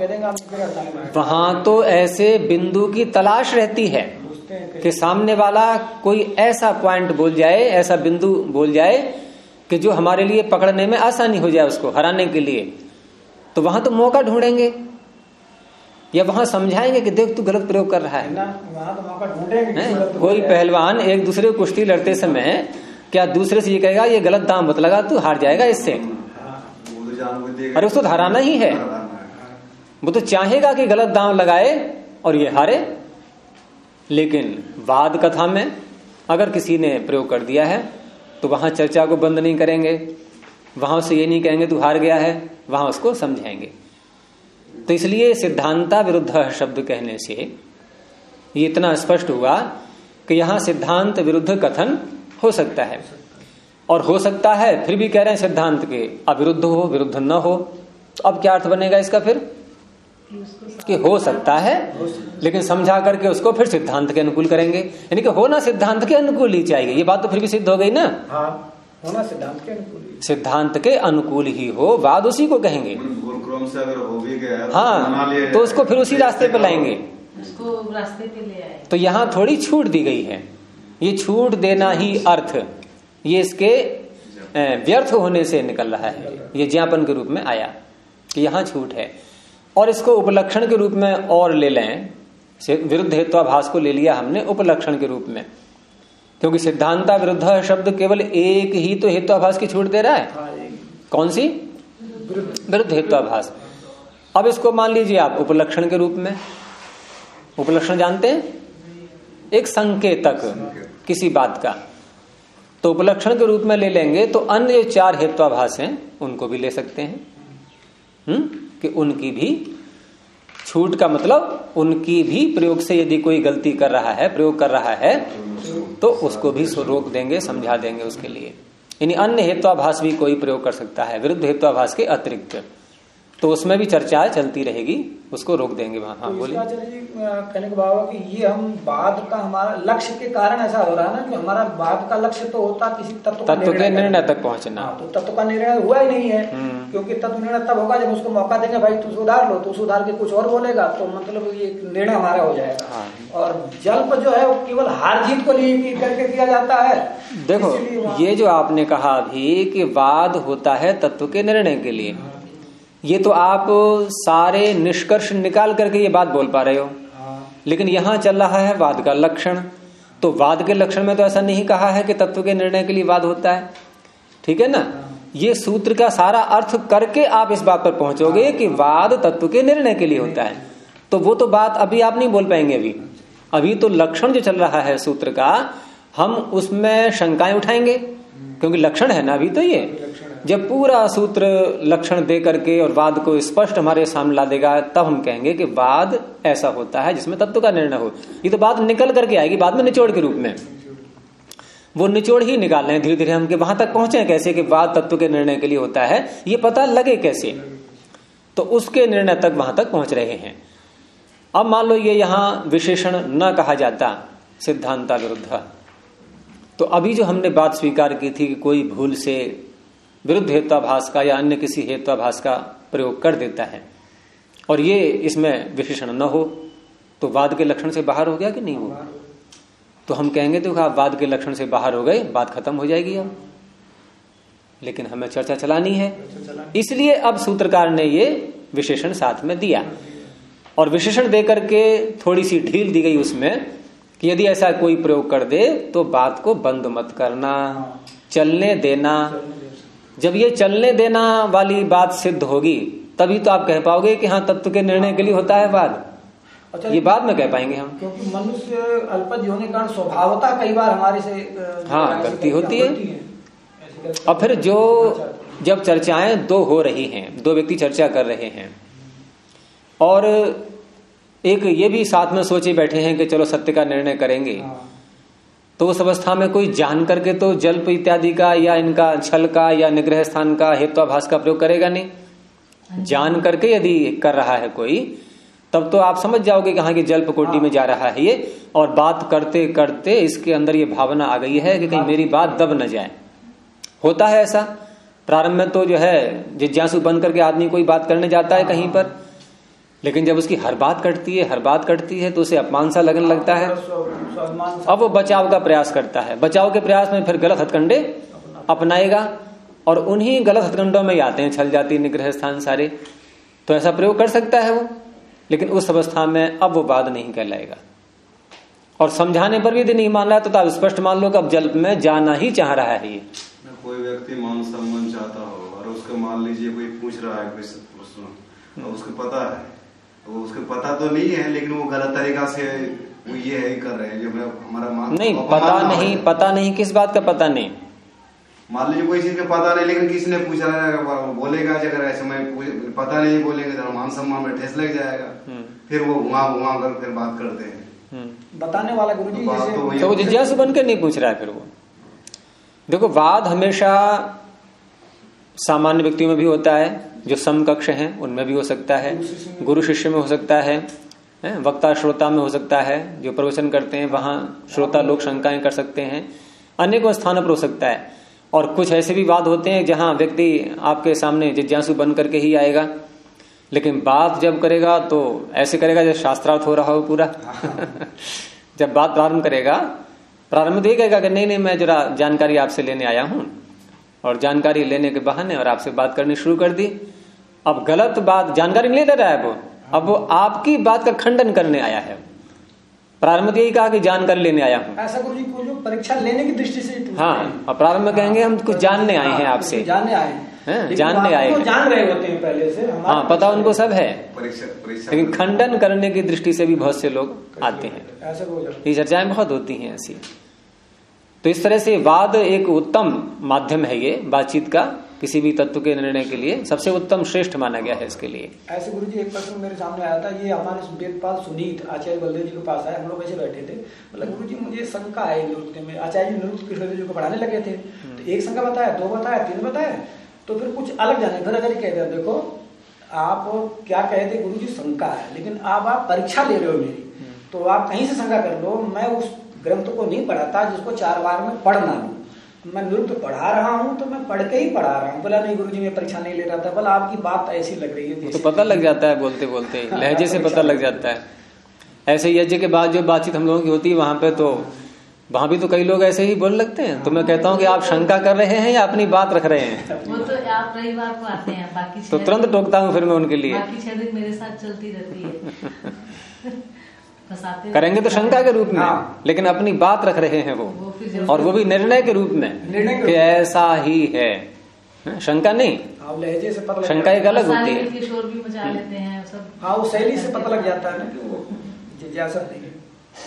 वहां तो ऐसे बिंदु की तलाश रहती है कि सामने वाला कोई ऐसा पॉइंट बोल जाए, ऐसा बिंदु बोल जाए कि जो हमारे लिए पकड़ने में आसानी हो जाए, उसको हराने के लिए। तो वहां तो मौका ढूंढेंगे या वहां समझाएंगे कि देख तू गलत प्रयोग कर रहा है।
वहां तो मौका ढूंढेंगे।
कोई पहलवान एक दूसरे को कुश्ती लड़ते समय क्या दूसरे से ये कहेगा ये गलत दाम मत लगा, तू हार जाएगा इससे? अरे उसको हराना ही है, वो तो चाहेगा कि गलत दाम लगाए और ये हारे। लेकिन वाद कथा में अगर किसी ने प्रयोग कर दिया है तो वहां चर्चा को बंद नहीं करेंगे, वहां से ये नहीं कहेंगे तू हार गया है, वहां उसको समझाएंगे। तो इसलिए सिद्धांता विरुद्ध शब्द कहने से ये इतना स्पष्ट हुआ कि यहां सिद्धांत विरुद्ध कथन हो सकता है, और हो सकता है फिर भी कह रहे हैं सिद्धांत के अविरुद्ध हो, विरुद्ध न हो। तो अब क्या अर्थ बनेगा इसका फिर? कि हो सकता है, लेकिन समझा करके उसको फिर सिद्धांत के अनुकूल करेंगे, यानी कि होना सिद्धांत के अनुकूल ही चाहिए। ये बात तो फिर भी सिद्ध हो गई ना।
हाँ, होना सिद्धांत के अनुकूल,
सिद्धांत के अनुकूल ही हो, वाद उसी को कहेंगे।
से अगर हो भी गया
हाँ, तो उसको फिर उसी रास्ते पे लाएंगे,
उसको रास्ते पे ले आए।
तो यहां थोड़ी छूट दी गई है। ये छूट देना ही अर्थ, ये इसके व्यर्थ होने से निकल रहा है। ये ज्ञापन के रूप में आया कि यहां छूट है, और इसको उपलक्षण के रूप में और ले लें। विरुद्ध हेत्वाभास को ले लिया हमने उपलक्षण के रूप में, क्योंकि सिद्धांता विरुद्ध शब्द केवल एक ही तो हेत्वाभास की छूट दे रहा है। कौन सी? विरुद्ध हेत्वाभास। अब इसको मान लीजिए आप उपलक्षण के रूप में। उपलक्षण जानते हैं? एक संकेतक किसी बात का, तो उपलक्षण के रूप में ले लेंगे तो अन्य 4 हेत्वाभास हैं उनको भी ले सकते हैं। कि उनकी भी छूट का मतलब उनकी भी प्रयोग से यदि कोई गलती कर रहा है, प्रयोग कर रहा है, तो उसको भी रोक देंगे, समझा देंगे उसके लिए। यानी अन्य हेत्वाभास भी कोई प्रयोग कर सकता है विरुद्ध हेत्वाभास के अतिरिक्त, तो उसमें भी चर्चा चलती रहेगी, उसको रोक देंगे वहां। हाँ बोलिए।
कहने के बाबा कि ये हम बाद का हमारा लक्ष्य के कारण ऐसा हो रहा है ना कि हमारा बाद का लक्ष्य तो होता किसी तत्व के निर्णय
तक पहुंचना।
तो तत्व का निर्णय हुआ ही नहीं है, क्योंकि तत्व निर्णय तब होगा जब उसको मौका देंगे, भाई तू सुधार लो, तो सुधार के कुछ और बोलेगा, तो मतलब ये निर्णय हमारा हो जाएगा। हाँ। और जल्प जो है वो केवल हार जीत को लिए करके किया जाता है।
देखो ये जो आपने कहा अभी कि वाद होता है तत्व के निर्णय के लिए, ये तो आप सारे निष्कर्ष निकाल करके ये बात बोल पा रहे हो, लेकिन यहां चल रहा है वाद का लक्षण। तो वाद के लक्षण में तो ऐसा नहीं कहा है कि तत्व के निर्णय के लिए वाद होता है, ठीक है ना। ये सूत्र का सारा अर्थ करके आप इस बात पर पहुंचोगे कि वाद तत्व के निर्णय के लिए होता है, तो वो तो बात अभी आप नहीं बोल पाएंगे। अभी तो लक्षण जो चल रहा है सूत्र का, हम उसमें शंकाएं उठाएंगे, क्योंकि लक्षण है ना अभी तो ये। जब पूरा सूत्र लक्षण दे करके और वाद को स्पष्ट हमारे सामने ला देगा, तब हम कहेंगे कि वाद ऐसा होता है जिसमें तत्व का निर्णय हो। ये तो बात निकल करके आएगी बाद में निचोड़ के रूप में, वो निचोड़ ही निकाल रहे हैं धीरे धीरे। हम वहां तक पहुंचे कैसे कि वाद तत्व के निर्णय के लिए होता है, ये पता लगे कैसे, तो उसके निर्णय तक वहां तक पहुंच रहे हैं। अब मान लो ये यहां विशेषण न कहा जाता सिद्धांता विरुद्ध, तो अभी जो हमने बात स्वीकार की थी कि कोई भूल से विरुद्ध हेत्वाभास का या अन्य किसी हेत्वाभास का प्रयोग कर देता है और ये इसमें विशेषण न हो, तो वाद के लक्षण से बाहर हो गया कि नहीं हो? तो हम कहेंगे तो आप वाद के लक्षण से बाहर हो गए, बात खत्म हो जाएगी अब। लेकिन हमें चर्चा चलानी है, इसलिए अब सूत्रकार ने ये विशेषण साथ में दिया, और विशेषण दे करके थोड़ी सी ढील दी गई उसमें कि यदि ऐसा कोई प्रयोग कर दे तो बात को बंद मत करना, चलने देना। जब ये चलने देना वाली बात सिद्ध होगी तभी तो आप कह पाओगे कि हाँ तत्व के निर्णय के लिए होता है वाद। अच्छा, ये बाद में कह पाएंगे हम,
क्योंकि मनुष्य अल्पज्ञ होने के कारण स्वभावतः कई बार हमारे से
हाँ गलती होती है। और फिर जो जब चर्चाएं दो हो रही हैं, दो व्यक्ति चर्चा कर रहे हैं और एक ये भी साथ में सोचे बैठे हैं कि चलो सत्य का निर्णय करेंगे, तो उस अवस्था में कोई जान करके तो जल्प इत्यादि का या इनका छल का या निग्रह स्थान का हेत्वाभास का प्रयोग करेगा नहीं। जान करके यदि कर रहा है कोई, तब तो आप समझ जाओगे कि हाँ कि जल्प कोटि में जा रहा है ये, और बात करते करते इसके अंदर ये भावना आ गई है कि कहीं मेरी बात दब न जाए। होता है ऐसा, प्रारंभ में तो जो है जिज्ञासु बन करके आदमी कोई बात करने जाता है कहीं पर, लेकिन जब उसकी हर बात कटती है तो उसे अपमान सा लगने लगता है। अब वो बचाव का प्रयास करता है, बचाव के प्रयास में फिर गलत हथकंडे अपनाएगा, और उन्हीं गलत हथकंडों में आते हैं छल जाति निग्रह स्थान सारे। तो ऐसा प्रयोग कर सकता है वो, लेकिन उस अवस्था में अब वो बात नहीं कहलाएगा। और समझाने पर भी यदि नहीं मान रहा तो आप स्पष्ट मान लो कि अब जल्प में जाना ही चाह रहा है ये।
कोई व्यक्ति मान सम्मान चाहता हो और उसको मान लीजिए कोई पूछ रहा है कोई प्रश्न, तो उसको पता है, वो उसको पता तो नहीं है, लेकिन वो गलत तरीका से वो ये है कर रहे हैं जो हमारा मान
नहीं पता नहीं किस बात का पता नहीं।
मान लीजिए कोई चीज का पता नहीं, लेकिन किसी ने पूछा बोलेगा, अगर ऐसे में पता नहीं बोलेंगे तो मान सम्मान में ठेस लग जाएगा, फिर वो घुमा कर फिर बात करते हैं।
बताने वाला गुरुजी
तो वो जिज्ञासु बन के नहीं पूछ रहा है। फिर वो देखो, वाद हमेशा सामान्य व्यक्तियों में भी होता है, जो समकक्ष हैं उनमें भी हो सकता है, गुरु शिष्य में हो सकता है, वक्ता श्रोता में हो सकता है, जो प्रवचन करते हैं वहां श्रोता लोग शंकाएं कर सकते हैं, अनेकों स्थानों पर हो सकता है। और कुछ ऐसे भी वाद होते हैं जहां व्यक्ति आपके सामने जिज्ञासु बन करके ही आएगा, लेकिन बात जब करेगा तो ऐसे करेगा जैसे शास्त्रार्थ हो रहा हो पूरा। जब बात प्रारंभ करेगा, प्रारंभ तो ये कहेगा कि नहीं मैं जरा जानकारी आपसे लेने आया हूं, और जानकारी लेने के बहाने और आपसे बात करनी शुरू कर दी। अब गलत बात, जानकारी नहीं ले रहा है वो, अब वो आपकी बात का खंडन करने आया है। प्रारंभ में यही कहा कि जानकारी लेने आया हूँ,
ऐसा गुरुजी को जो परीक्षा लेने की दृष्टि से।
हाँ, और प्रारंभ में कहेंगे हम कुछ जानने आए हैं आपसे,
जानने आए हैं,
जानने आए हैं,
जान रहे होते हैं पहले से,
हाँ पता उनको सब है, लेकिन खंडन करने की दृष्टि से भी बहुत से लोग आते हैं। ये चर्चाएं बहुत होती हैं ऐसी। तो इस तरह से वाद एक उत्तम माध्यम है ये बातचीत का, किसी भी तत्व के निर्णय के लिए सबसे उत्तम श्रेष्ठ माना गया है इसके लिए।
ऐसे गुरु जी एक प्रश्न मेरे सामने आया था, ये हमारे वेदपाल सुनीत आचार्य बलदेव जी के पास आए, हम लोग ऐसे बैठे थे, मतलब गुरु जी मुझे शंका है निरुक्त में, आचार्य जी निरुक्त कृष्ण जी को पढ़ाने लगे थे, तो एक शंका बताया, 2 बताया, 3 बताया, तो फिर कुछ अलग जाने, फिर अगर कहते हैं देखो आप क्या कहे थे गुरु जी शंका है, लेकिन अब आप परीक्षा ले रहे हो मेरी, तो आप कहीं से शंका कर लो, मैं उस ग्रंथ को नहीं पढ़ाता जिसको 4 बार में पढ़ना लूं, मैं निरुक्त पढ़ा रहा हूं तो मैं पढ़ के ही पढ़ा रहा हूं। बोला नहीं गुरुजी मैं परीक्षा नहीं ले रहा था, बोला आपकी बात ऐसी लग रही है,
तो पता लग जाता है बोलते बोलते लहजे से पता लग जाता है। ऐसे यज्ञ के बाद जो बातचीत हम लोगों की होती है वहां पे, तो वहां भी तो कई लोग ऐसे ही बोलने लगते हैं, तो मैं कहता हूँ कि आप शंका कर रहे हैं या अपनी बात रख रहे हैं।
वो तो आप रविवार को आते हैं, बाकी
तो तुरंत टोकता हूँ फिर मैं उनके लिए,
बाकी 6 दिन मेरे साथ चलती रहती है।
करेंगे तो शंका के रूप में, लेकिन अपनी बात रख रहे हैं वो और वो भी निर्णय के रूप में कि ऐसा ही है, शंका नहीं,
लहजे से पता,
शंका एक अलग होती है।
शोर भी मचा लेते हैं सब,
हाँ वो शैली से पता लग जाता है ना कि वो जिज्ञासा नहीं है।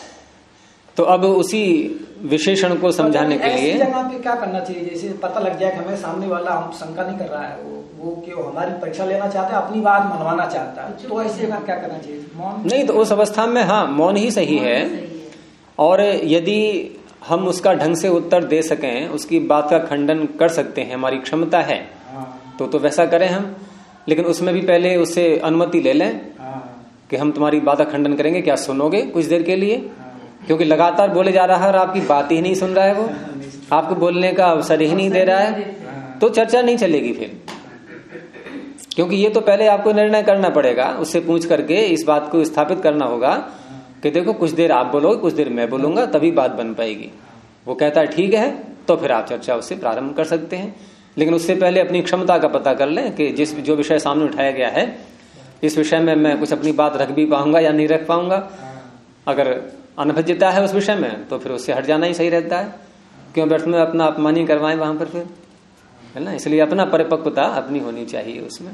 तो अब उसी विशेषण को समझाने के लिए
जगह पे क्या करना चाहिए, जैसे पता लग जाए कि हमें सामने वाला हम शंका नहीं कर रहा है, वो क्यों हमारी परीक्षा लेना चाहता है, अपनी बात मनवाना चाहता है, तो ऐसी जगह क्या करना चाहिए? मौन
नहीं, तो उस अवस्था में हाँ मौन ही सही है, और यदि हम उसका ढंग से उत्तर दे सकें, उसकी बात का खंडन कर सकते हैं, हमारी क्षमता है, तो वैसा करें हम, लेकिन उसमें भी पहले उससे अनुमति ले लें कि हम तुम्हारी बात का खंडन करेंगे, क्या सुनोगे कुछ देर के लिए, क्योंकि लगातार बोले जा रहा है और आपकी बात ही नहीं सुन रहा है, वो आपको बोलने का अवसर ही नहीं दे रहा है, तो चर्चा नहीं चलेगी फिर, क्योंकि ये तो पहले आपको निर्णय करना पड़ेगा, उससे पूछ करके इस बात को स्थापित करना होगा कि देखो कुछ देर आप बोलोगे, कुछ देर मैं बोलूंगा, तभी बात बन पाएगी। वो कहता है ठीक है, तो फिर आप चर्चा उससे प्रारंभ कर सकते हैं, लेकिन उससे पहले अपनी क्षमता का पता कर लें कि जो विषय सामने उठाया गया है, इस विषय में मैं कुछ अपनी बात रख भी पाऊंगा या नहीं रख पाऊंगा। अगर अनभिज्ञता है उस विषय में तो फिर उससे हट जाना ही सही रहता है, क्यों व्यर्थ में अपना अपमान ही करवाएं वहां पर फिर, है ना। इसलिए अपना परिपक्वता अपनी होनी चाहिए उसमें।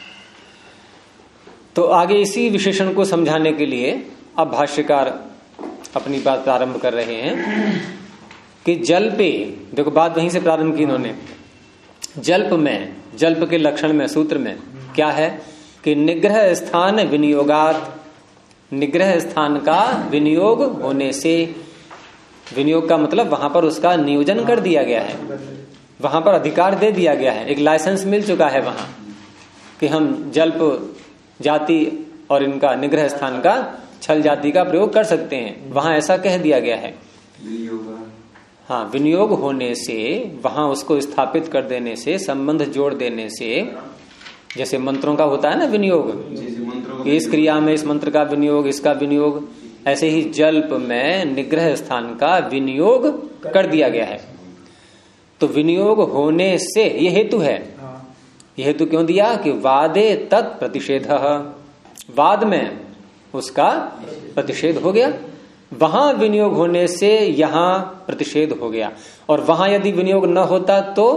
तो आगे इसी विशेषण को समझाने के लिए अब भाष्यकार अपनी बात प्रारंभ कर रहे हैं कि जल पे, देखो बात वहीं से प्रारंभ की इन्होंने, जल्प में, जल्प के लक्षण में सूत्र में क्या है कि निग्रह स्थान विनियोगात, निग्रह स्थान का विनियोग होने से, विनियोग का मतलब वहां पर उसका नियोजन कर दिया गया है, वहां पर अधिकार दे दिया गया है, एक लाइसेंस मिल चुका है वहां कि हम जल्प जाति और इनका निग्रह स्थान का छल जाति का प्रयोग कर सकते हैं, वहां ऐसा कह दिया गया है। हाँ, विनियोग होने से, वहां उसको स्थापित कर देने से, संबंध जोड़ देने से, जैसे मंत्रों का होता है ना विनियोग, इस क्रिया में इस मंत्र का विनियोग, इसका विनियोग, ऐसे ही जल्प में निग्रह स्थान का विनियोग कर दिया गया है। तो विनियोग होने से ये हेतु है, ये हेतु क्यों दिया कि वादे तत् प्रतिषेध, वाद में उसका प्रतिषेध हो गया, वहां विनियोग होने से यहां प्रतिषेध हो गया, और वहां यदि विनियोग न होता तो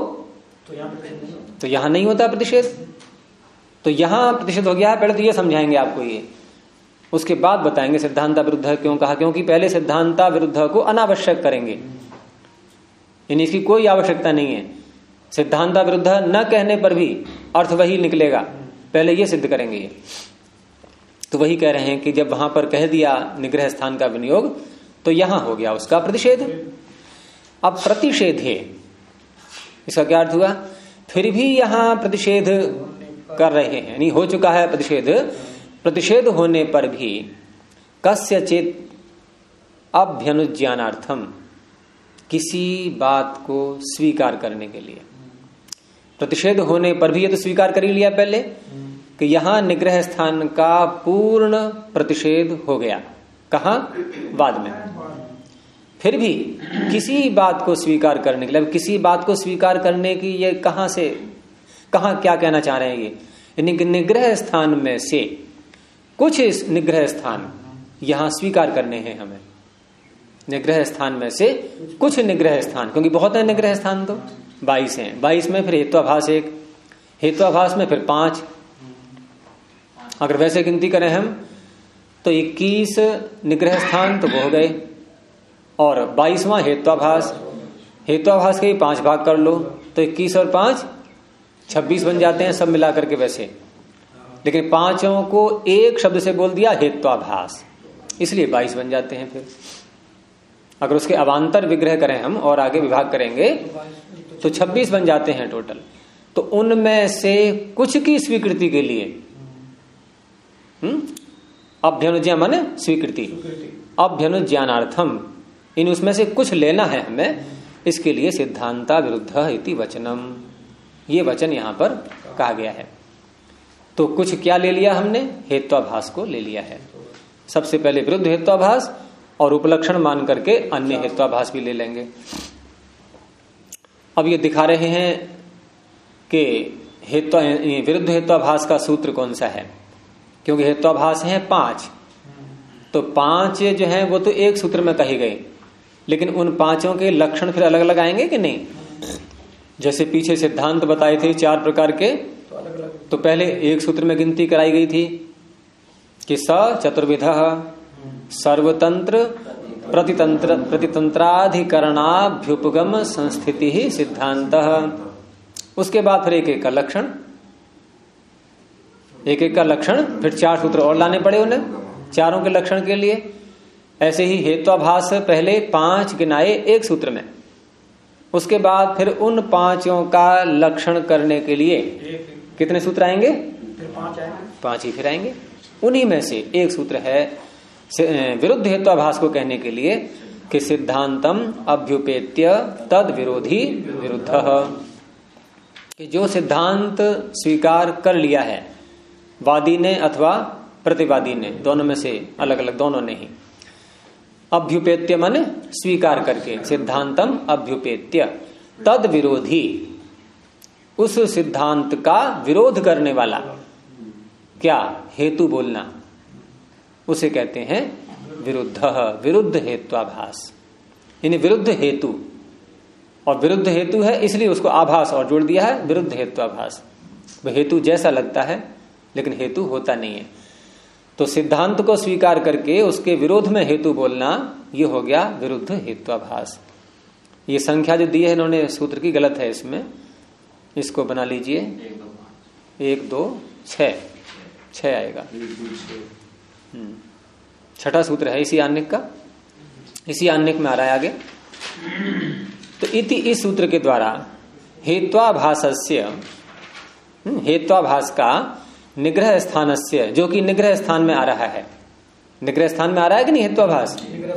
यहां नहीं होता प्रतिषेध, तो यहां प्रतिषेध हो गया। पहले तो ये समझाएंगे आपको, ये उसके बाद बताएंगे सिद्धांता विरुद्ध क्यों कहा, क्योंकि पहले सिद्धांता विरुद्ध को अनावश्यक करेंगे, यानी इसकी कोई आवश्यकता नहीं है। सिद्धांता विरुद्ध न कहने पर भी अर्थ वही निकलेगा, पहले ये सिद्ध करेंगे ये। तो वही कह रहे हैं कि जब वहां पर कह दिया निग्रह स्थान का विनियोग, तो यहां हो गया उसका प्रतिषेध। अब प्रतिषेध है, इसका क्या अर्थ हुआ, फिर भी यहां प्रतिषेध कर रहे हैं, यानी हो चुका है प्रतिषेध, प्रतिषेध होने पर भी कस्यचित अभ्यनुज्ञानार्थम, किसी बात को स्वीकार करने के लिए, प्रतिषेध होने पर भी ये तो स्वीकार कर ही लिया पहले कि यहां निग्रह स्थान का पूर्ण प्रतिषेध हो गया, कहां, वाद में। फिर भी किसी बात को स्वीकार करने के लिए, किसी बात को स्वीकार करने की ये कहां से, कहां क्या कहना चाह रहे हैं ये, यानी कि निग्रह स्थान में से कुछ निग्रह स्थान यहां स्वीकार करने हैं हमें, निग्रह स्थान में से कुछ निग्रह स्थान, क्योंकि बहुत है निग्रह स्थान तो 22 हैं, 22 में फिर हेत्वाभास 1, हेत्वाभास में फिर 5, अगर वैसे गिनती करें हम तो 21 निग्रह स्थान तो वो हो गए, और 22वां हेत्वाभास, हेत्वाभास के 5 भाग कर लो तो 21 और 5 26 बन जाते हैं सब मिलाकर के वैसे, लेकिन पांचों को एक शब्द से बोल दिया हेत्वाभास, इसलिए 22 बन जाते हैं। फिर अगर उसके अवान्तर विग्रह करें हम और आगे विभाग करेंगे तो 26 बन जाते हैं टोटल। तो उनमें से कुछ की स्वीकृति के लिए अभ्यनुज्ञा माने स्वीकृति, अभ्यनुज्ञानार्थम, इन उसमें से कुछ लेना है हमें, इसके लिए सिद्धांता विरुद्ध इति वचनम, ये वचन यहां पर कहा गया है। तो कुछ क्या ले लिया हमने? हेत्वाभास को ले लिया है। सबसे पहले विरुद्ध हेत्वाभास और उपलक्षण मान करके अन्य हेत्वाभास भी ले लेंगे। अब ये दिखा रहे हैं कि विरुद्ध हेत्वाभास का सूत्र कौन सा है, क्योंकि हेत्वाभास हैं 5, तो 5 जो है वो तो एक सूत्र में कहे गए, लेकिन उन 5 के लक्षण फिर अलग अलग आएंगे कि नहीं? जैसे पीछे सिद्धांत बताए थे 4 प्रकार के, तो पहले एक सूत्र में गिनती कराई गई थी कि स चतुर्विधः सर्वतंत्र प्रतितंत्राधिकरणाभ्युपगम संस्थिति ही सिद्धांतः। उसके बाद फिर एक एक का लक्षण, एक एक का लक्षण, फिर 4 सूत्र और लाने पड़े उन्हें चारों के लक्षण के लिए। ऐसे ही हेत्वाभास पहले 5 गिनाए एक सूत्र में, उसके बाद फिर उन 5 का लक्षण करने के लिए कितने सूत्र आएंगे? 5 ही फिर आएंगे। उन्हीं में से एक सूत्र है विरुद्ध हेत्वाभास को कहने के लिए कि सिद्धांतम अभ्युपेत्य तद विरोधी विरुद्धः, कि जो सिद्धांत स्वीकार कर लिया है वादी ने अथवा प्रतिवादी ने, दोनों में से अलग अलग, दोनों ने ही। अभ्युपेत्य माने स्वीकार करके, सिद्धांतम अभ्युपेत्य तद विरोधी, उस सिद्धांत का विरोध करने वाला क्या? हेतु बोलना, उसे कहते हैं विरुद्ध, विरुद्ध हेत्वाभास। यानी विरुद्ध हेतु, और विरुद्ध हेतु है इसलिए उसको आभास और जोड़ दिया है विरुद्ध हेत्वाभास। वह हेतु जैसा लगता है लेकिन हेतु होता नहीं है। तो सिद्धांत को स्वीकार करके उसके विरोध में हेतु बोलना, ये हो गया विरुद्ध हेत्वाभास। ये संख्या जो दी है इन्होंने सूत्र की गलत है, इसमें इसको बना लीजिए 1 2 6 आएगा। 6ठा सूत्र है इसी आन्निक का, इसी आन्निक में आ रहा है आगे। तो इति, इस सूत्र के द्वारा हेत्वाभासस्य, हेत्वाभास का निग्रह स्थानस्य, जो कि निग्रह स्थान में आ रहा है, निग्रह स्थान में आ रहा है कि नहीं हेत्वाभास?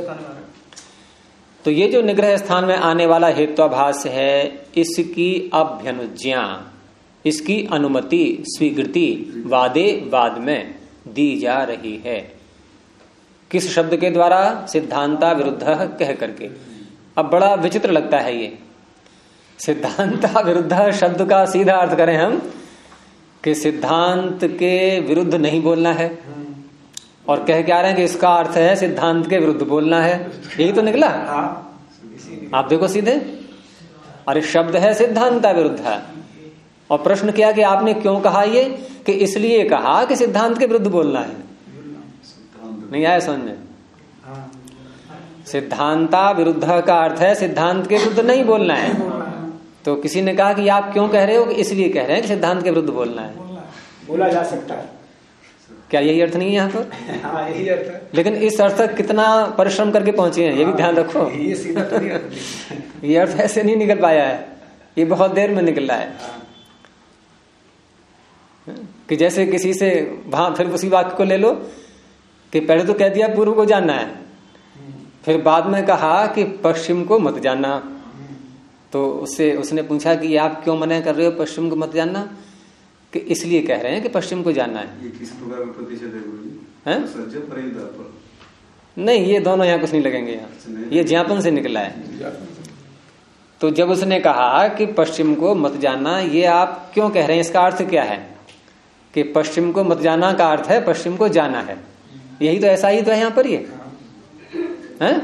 तो ये जो निग्रह स्थान में आने वाला हेत्वाभास है, इसकी अभ्यनुज्ञा, इसकी अनुमति, स्वीकृति वादे, वाद में दी जा रही है। किस शब्द के द्वारा? सिद्धांता विरुद्ध कह करके। अब बड़ा विचित्र लगता है ये, सिद्धांता विरुद्ध शब्द का सीधा अर्थ करें हम कि सिद्धांत के विरुद्ध नहीं बोलना है, और कह के आ रहे हैं कि इसका अर्थ है सिद्धांत के विरुद्ध बोलना है। यही तो निकला। आप देखो सीधे, अरे शब्द है सिद्धांता विरुद्ध, और प्रश्न किया कि आपने क्यों कहा ये? कि इसलिए कहा कि सिद्धांत के विरुद्ध बोलना है। नहीं आया समझ में? सिद्धांता विरुद्ध का अर्थ है सिद्धांत के विरुद्ध नहीं बोलना है। तो किसी ने कहा कि आप क्यों कह रहे हो? कि इसलिए कह रहे हैं कि सिद्धांत के विरुद्ध बोलना है।
बोला जा सकता है।
क्या यही अर्थ नहीं है यहाँ पर?
हाँ, यही अर्थ है।
लेकिन इस अर्थ तक कितना परिश्रम करके पहुंचे हैं, ये भी ध्यान रखो।
ये सीधा तो नहीं,
ये अर्थ ऐसे नहीं निकल पाया है, ये बहुत देर में निकल रहा है। कि जैसे किसी से वहां, फिर उसी वाक्य को ले लो कि पहले तो कह दिया पूर्व को जानना है, फिर बाद में कहा कि पश्चिम को मत जानना। तो उसने पूछा कि आप क्यों मना कर रहे हो पश्चिम को मत जानना? कि इसलिए कह रहे हैं कि पश्चिम को जानना है।
ये किस प्रकार का प्रतिशत है गुरुजी?
हैं?
सज्जन परिवर्तन पर
नहीं, ये दोनों यहाँ कुछ नहीं लगेंगे, यहाँ ये ज्ञापन से निकला है। तो जब उसने कहा कि पश्चिम को मत जानना, ये आप क्यों कह रहे हैं, इसका अर्थ क्या है? कि पश्चिम को मत जानना का अर्थ है पश्चिम को जाना है। यही तो, ऐसा ही तो है यहाँ पर ये है?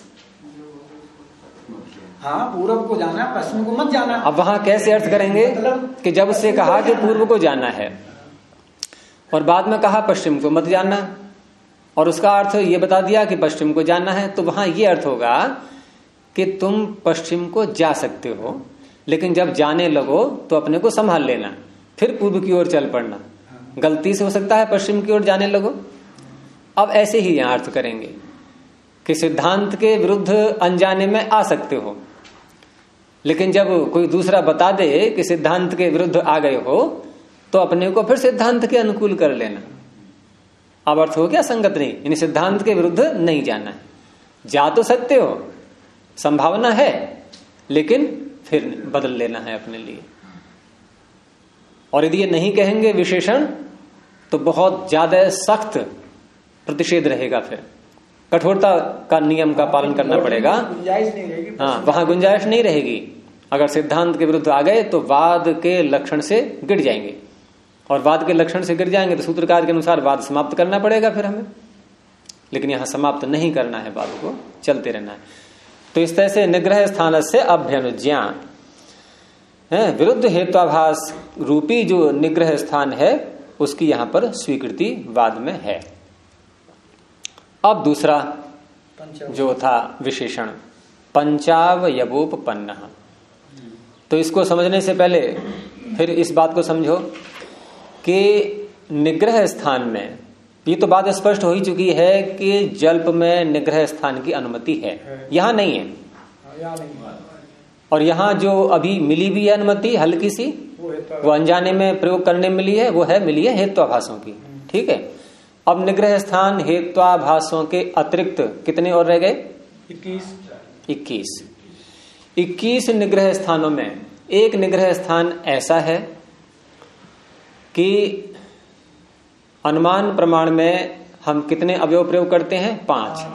हाँ, पूर्व को जाना, पश्चिम को मत जाना।
अब वहां कैसे अर्थ करेंगे कि जब उससे कहा कि पूर्व को जाना है और बाद में कहा पश्चिम को मत जानना, और उसका अर्थ ये बता दिया कि पश्चिम को जानना है, तो वहां ये अर्थ होगा कि तुम पश्चिम को जा सकते हो, लेकिन जब जाने लगो तो अपने को संभाल लेना, फिर पूर्व की ओर चल पड़ना। गलती से हो सकता है पश्चिम की ओर जाने लगो। अब ऐसे ही यहां अर्थ करेंगे कि सिद्धांत के विरुद्ध अनजाने में आ सकते हो, लेकिन जब कोई दूसरा बता दे कि सिद्धांत के विरुद्ध आ गए हो तो अपने को फिर सिद्धांत के अनुकूल कर लेना। अब अर्थ हो क्या संगत नहीं, यानी सिद्धांत के विरुद्ध नहीं जाना है। जा तो सकते हो, संभावना है, लेकिन फिर बदल लेना है अपने लिए। और यदि ये नहीं कहेंगे विशेषण तो बहुत ज्यादा सख्त प्रतिषेध रहेगा, फिर कठोरता का नियम का पालन करना पड़ेगा।
गुंजाइश नहीं रहेगी।
हाँ, वहां गुंजाइश नहीं रहेगी। अगर सिद्धांत के विरुद्ध आ गए तो वाद के लक्षण से गिर जाएंगे, और वाद के लक्षण से गिर जाएंगे तो सूत्रकार के अनुसार वाद समाप्त करना पड़ेगा फिर हमें। लेकिन यहां समाप्त नहीं करना है, वाद को चलते रहना है। तो इस तरह से निग्रह स्थान से अभ्यनुज्ञा है, विरुद्ध हेत्वाभास रूपी जो निग्रह स्थान है उसकी यहां पर स्वीकृति वाद में है। अब दूसरा जो था विशेषण पंचावयवोपपन्न, तो इसको समझने से पहले फिर इस बात को समझो कि निग्रह स्थान में ये तो बात स्पष्ट हो ही चुकी है कि जल्प में निग्रह स्थान की अनुमति है, यहां नहीं है। और यहां जो अभी मिली भी है अनुमति हल्की सी, वो अनजाने में प्रयोग करने मिली है, वो है मिली है हेत्वाभासों की। ठीक है, अब निग्रह स्थान हेत्वाभासों के अतिरिक्त कितने और रह गए? 21 निग्रह स्थानों में एक निग्रह स्थान ऐसा है कि अनुमान प्रमाण में हम कितने अवयव प्रयोग करते हैं? 5।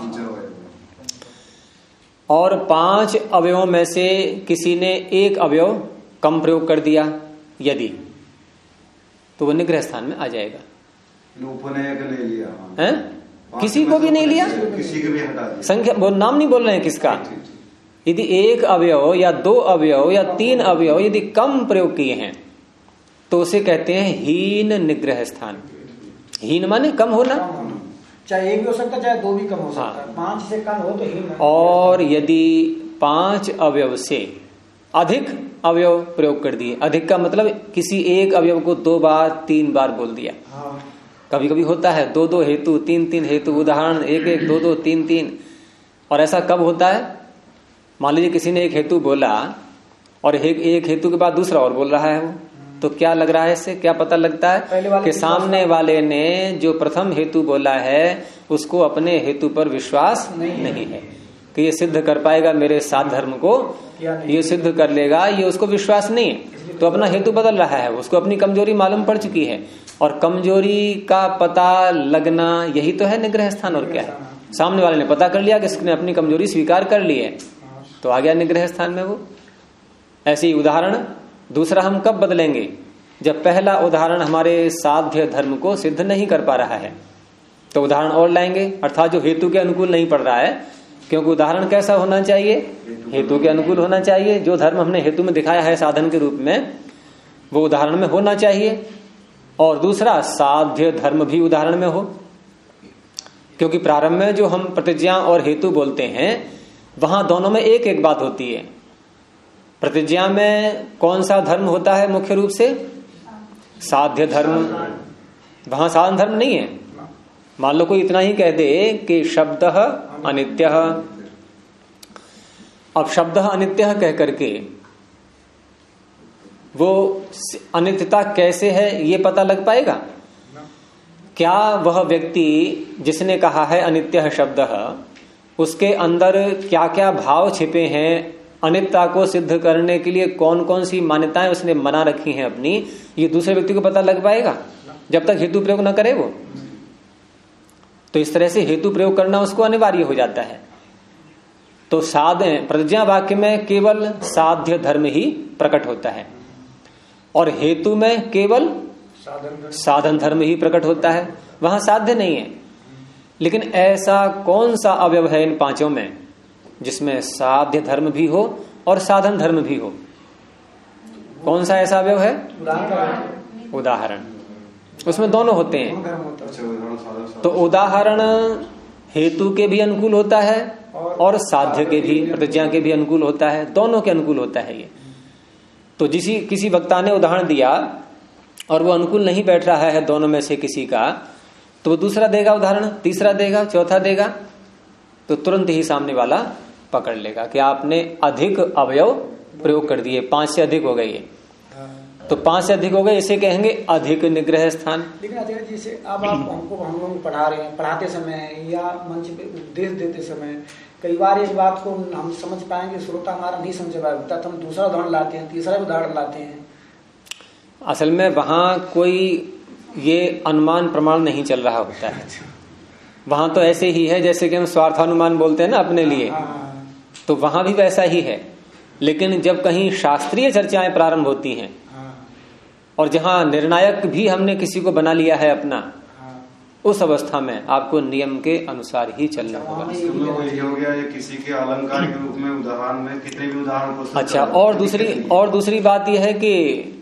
और 5 अवयवों में से किसी ने एक अवयव कम प्रयोग कर दिया यदि, तो वो निग्रह स्थान में आ जाएगा।
ले लिया
है? किसी को भी नहीं लिया,
किसी को भी हटा दिया,
संख्या वो नाम नहीं बोल रहे हैं किसका। यदि एक अवयव या 2 अवयव या 3 अवयव यदि कम प्रयोग किए हैं तो उसे कहते हैं हीन निग्रह स्थान। हीन माने कम होना,
चाहे एक भी हो सकता है, चाहे 2 भी कम हो सकता है। 5 से कम हो तो हीन। और
यदि 5 अवयव से अधिक अवयव प्रयोग कर दिए, अधिक का मतलब किसी एक अवयव को 2 बार 3 बार बोल दिया। कभी कभी होता है 2-2 हेतु, 3-3 हेतु, उदाहरण 1-1, 2-2, 3-3। और ऐसा कब होता है? मान लीजिए किसी ने एक हेतु बोला और एक हेतु के बाद दूसरा और बोल रहा है वो, तो क्या लग रहा है इससे? क्या पता लगता है कि सामने वाले ने जो प्रथम हेतु बोला है उसको अपने हेतु पर विश्वास नहीं है कि ये सिद्ध कर पाएगा मेरे साथ धर्म को, ये सिद्ध कर लेगा, ये उसको विश्वास नहीं है। तो अपना हेतु बदल रहा है, उसको अपनी कमजोरी मालूम पड़ चुकी है। और कमजोरी का पता लगना यही तो है निग्रह स्थान, और क्या है? सामने वाले ने पता कर लिया कि इसने अपनी कमजोरी स्वीकार कर ली है, तो आ गया निग्रह स्थान में वो। ऐसे ही उदाहरण दूसरा हम कब बदलेंगे? जब पहला उदाहरण हमारे साध्य धर्म को सिद्ध नहीं कर पा रहा है तो उदाहरण और लाएंगे, अर्थात जो हेतु के अनुकूल नहीं पड़ रहा है। क्योंकि उदाहरण कैसा होना चाहिए? हेतु के अनुकूल होना चाहिए। जो धर्म हमने हेतु में दिखाया है साधन के रूप में, वो उदाहरण में होना चाहिए। और दूसरा साध्य धर्म भी उदाहरण में हो, क्योंकि प्रारंभ में जो हम प्रतिज्ञा और हेतु बोलते हैं वहां दोनों में एक एक बात होती है। प्रतिज्ञा में कौन सा धर्म होता है मुख्य रूप से? साध्य धर्म। वहां साधन धर्म नहीं है। मान लो कोई इतना ही कह दे कि शब्द अनित्य, अब शब्द अनित्य कह करके वो अनित्यता कैसे है ये पता लग पाएगा? क्या वह व्यक्ति जिसने कहा है अनित्य शब्द, उसके अंदर क्या क्या भाव छिपे हैं, अनित्यता को सिद्ध करने के लिए कौन कौन सी मान्यताएं उसने बना रखी हैं अपनी, ये दूसरे व्यक्ति को पता लग पाएगा जब तक हेतु प्रयोग न करे वो। तो इस तरह से हेतु प्रयोग करना उसको अनिवार्य हो जाता है। तो प्रतिज्ञा वाक्य में केवल साध्य धर्म ही प्रकट होता है और हेतु में केवल साधन धर्म ही प्रकट होता है, वहां साध्य नहीं है। लेकिन ऐसा कौन सा अवयव है इन 5 में जिसमें साध्य धर्म भी हो और साधन धर्म भी हो? कौन सा ऐसा अवयव है? उदाहरण। उसमें दोनों होते हैं। तो उदाहरण हेतु के भी अनुकूल होता है और साध्य के भी, प्रतिज्ञा के भी अनुकूल होता है, दोनों के अनुकूल होता है ये। तो किसी वक्ता ने उदाहरण दिया और वो अनुकूल नहीं बैठ रहा है दोनों में से किसी का, तो वो दूसरा देगा उदाहरण, तीसरा देगा, चौथा देगा, तो तुरंत ही सामने वाला पकड़ लेगा कि आपने अधिक अवयव प्रयोग कर दिए, 5 से अधिक हो गए ये, तो 5 से अधिक हो गए, इसे कहेंगे अधिक निग्रह स्थान।
लेकिन आचार्य जी जैसे अब आप हम लोग पढ़ा रहे हैं, पढ़ाते समय या मंच पे उपदेश देते समय कई बार इस बात को हम समझ पाएंगे, श्रोता हमारा नहीं समझ पाएगा, तो हम दूसरा उदाहरण लाते हैं, तीसरा उदाहरण लाते हैं।
असल में वहां कोई ये अनुमान प्रमाण नहीं चल रहा होता है, वहां तो ऐसे ही है जैसे कि हम स्वार्थानुमान बोलते हैं ना अपने लिए, तो वहां भी वैसा ही है। लेकिन जब कहीं शास्त्रीय चर्चाएं प्रारंभ होती हैं और जहां निर्णायक भी हमने किसी को बना लिया है अपना, उस अवस्था में आपको नियम के अनुसार ही चलना होगा।
हो गया ये किसी के अलंकार के रूप में उदाहरण में कितने भी उदाहरण हो सकते हैं।
अच्छा, और दूसरी बात यह है कि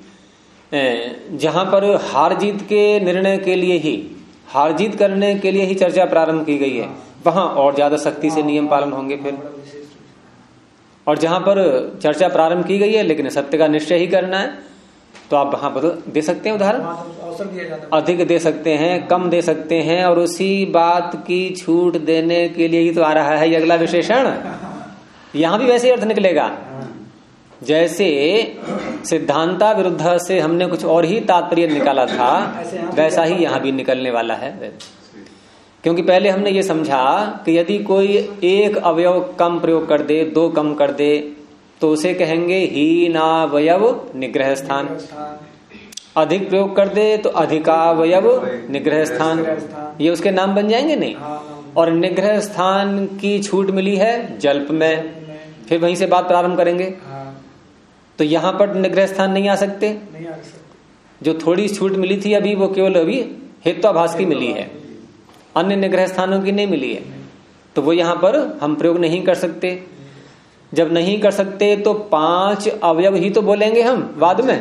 जहां पर हार जीत के निर्णय के लिए ही, हार जीत करने के लिए ही चर्चा प्रारंभ की गई है, वहां और ज्यादा सख्ती से नियम पालन होंगे फिर। और जहां पर चर्चा प्रारंभ की गई है लेकिन सत्य का निश्चय ही करना है, तो आप वहां पर दे सकते हैं उदाहरण, अधिक दे सकते हैं, कम दे सकते हैं, और उसी बात की छूट देने के लिए ही तो आ रहा है ये अगला विशेषण। यहां भी वैसे अर्थ निकलेगा जैसे सिद्धांता विरुद्ध से हमने कुछ और ही तात्पर्य निकाला था, वैसा ही यहां भी निकलने वाला है। क्योंकि पहले हमने ये समझा कि यदि कोई एक अवयव कम प्रयोग कर दे, 2 कम कर दे, तो उसे कहेंगे हीनावयव निग्रह स्थान। अधिक प्रयोग कर दे तो अधिकावयव निग्रह स्थान, ये उसके नाम बन जाएंगे नहीं। और निग्रह स्थान की छूट मिली है जल्प में, फिर वहीं से बात प्रारंभ करेंगे, तो यहां पर निग्रह स्थान नहीं आ सकते। जो थोड़ी छूट मिली थी अभी, वो केवल अभी हेत्वाभास की मिली है, अन्य निग्रह स्थानों की नहीं मिली है, तो वो यहां पर हम प्रयोग नहीं कर सकते। जब नहीं कर सकते तो 5 अवयव ही तो बोलेंगे हम बाद में,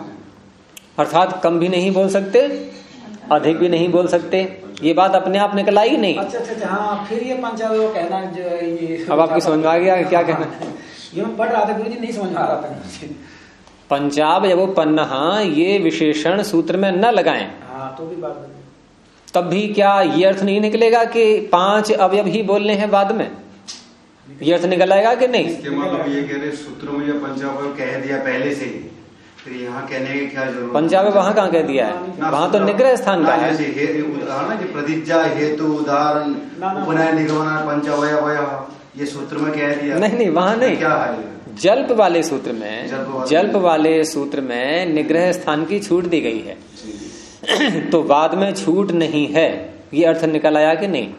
अर्थात कम भी नहीं बोल सकते, अधिक भी नहीं बोल सकते, ये बात अपने आप निकल आई नहीं।
अच्छा, हाँ, फिर ये पंचावयव कहना जो ये
अब आपकी समझ में आ गया क्या कहना है?
ये मैं पढ़ रहा था गुरुजी, नहीं समझ में आ रहा था।
पंचावयवोपन्न ये विशेषण सूत्र में न लगाएं,
हाँ, तो भी बात
तब भी क्या ये अर्थ नहीं निकलेगा कि 5 अवयव ही बोलने हैं बाद में, ये अर्थ निकल आएगा कि नहीं?
इसके मतलब ये कह रहे सूत्र में पंचावयव कह दिया पहले से ही, फिर यहाँ कहने की क्या जरूरत?
पंचावयव वहां कहाँ कह दिया है, वहां तो निग्रह स्थान का है।
प्रतिज्ञा हेतु उदाहरण उपनय निगमन पंचावयव, ये सूत्र में कह दिया।
नहीं, वहां नहीं,
क्या है?
जल्प वाले सूत्र में निग्रह स्थान की छूट दी गई है, तो बाद में छूट नहीं है, ये अर्थ निकल आया कि नहीं?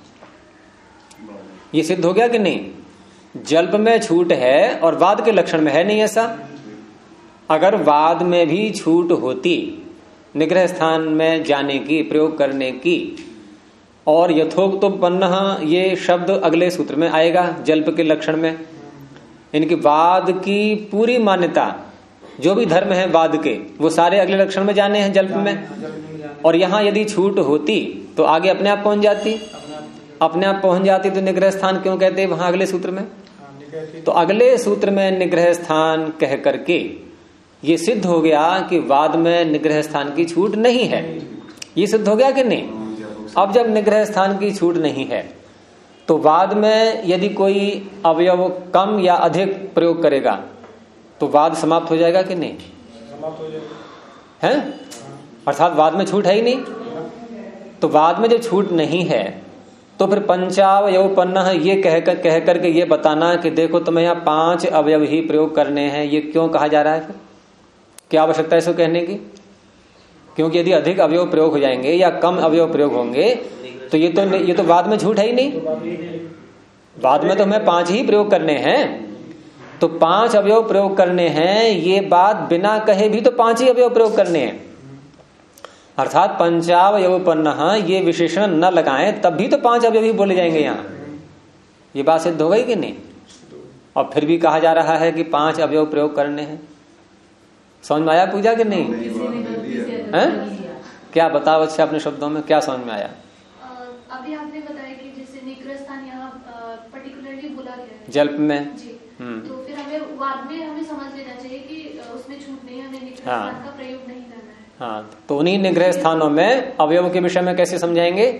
ये सिद्ध हो गया कि नहीं? जल्प में छूट है और वाद के लक्षण में है नहीं ऐसा। अगर वाद में भी छूट होती निग्रह स्थान में जाने की, प्रयोग करने की, और यथोक्तोपन्न ये शब्द अगले सूत्र में आएगा जल्प के लक्षण में, इनकी वाद की पूरी मान्यता, जो भी धर्म है वाद के, वो सारे अगले लक्षण में जाने हैं जल्प में। और यहां यदि छूट होती तो आगे अपने आप पहुंच जाती, तो निग्रह स्थान क्यों कहते हैं वहां अगले सूत्र में? तो अगले सूत्र में निग्रह स्थान कह करके ये सिद्ध हो गया कि वाद में निग्रह स्थान की छूट नहीं है। ये सिद्ध हो गया कि नहीं? अब जब निग्रह स्थान की छूट नहीं है, तो वाद में यदि कोई अवयव कम या अधिक प्रयोग करेगा तो वाद समाप्त हो जाएगा कि नहीं?
समाप्त हो जाएगा,
है? अर्थात वाद में छूट है ही नहीं। तो वाद में जो छूट नहीं है, तो फिर पंचावयवोपन्न ये कह करके ये बताना कि देखो तुम्हें यहाँ 5 अवयव ही प्रयोग करने हैं, ये क्यों कहा जा रहा है? फिर क्या आवश्यकता है इसको कहने की? क्योंकि यदि अधिक अवयव प्रयोग हो जाएंगे या कम अवयव प्रयोग होंगे तो ये तो वाद में झूठ है ही नहीं। वाद में तो हमें 5 ही प्रयोग करने हैं, तो 5 अवयव प्रयोग करने हैं, ये बात बिना कहे भी तो 5 ही अवयव प्रयोग करने हैं। अर्थात पंचावयवोपन्न ये विशेषण न लगाएं तब भी तो 5 अवयव ही बोले जाएंगे यहाँ। ये बात सिद्ध हो गई कि नहीं? और फिर भी कहा जा रहा है कि 5 अवयव प्रयोग करने हैं। समझ में आया पूजा कि नहीं? हैं? क्या बताओ अच्छा अपने शब्दों में क्या समझ में आया?
अभी आपने बताया कि जैसे निग्रह स्थान यहाँ पर्टिकुलरली बोला गया है
जल्प में
जी, तो फिर हमें वाद में हमें समझ लेना चाहिए कि उसमें छूट नहीं है, हमें निग्रह
हाँ।
स्थान का प्रयोग नहीं करना है।
हाँ, तो उन्हीं निग्रह स्थानों में अवयव के विषय में कैसे समझाएंगे?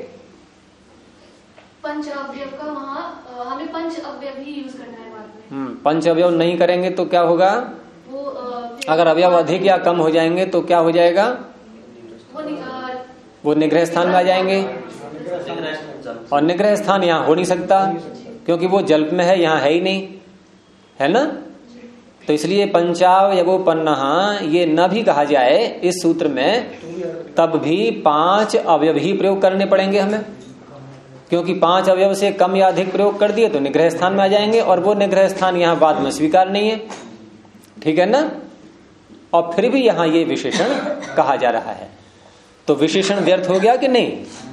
पंच अवयव का वहाँ हमें पंच अवयव ही यूज करना है बाद में।
पंच अवयव नहीं करेंगे तो क्या होगा?
वो
अगर अवयव अधिक या कम हो जाएंगे तो क्या हो जाएगा? वो निग्रह स्थान में आ जाएंगे, और निग्रह स्थान यहाँ हो नहीं सकता क्योंकि वो जल्प में है, यहाँ है ही नहीं, है ना। तो इसलिए पंचावयवोपन्नः ये न भी कहा जाए इस सूत्र में, तब भी 5 अवयव ही प्रयोग करने पड़ेंगे हमें, क्योंकि 5 अवयव से कम या अधिक प्रयोग कर दिए तो निग्रह स्थान में आ जाएंगे, और वो निग्रह स्थान यहाँ बाद में स्वीकार नहीं है, ठीक है ना। और फिर भी यहाँ ये विशेषण कहा जा रहा है, तो विशेषण व्यर्थ हो गया कि नहीं?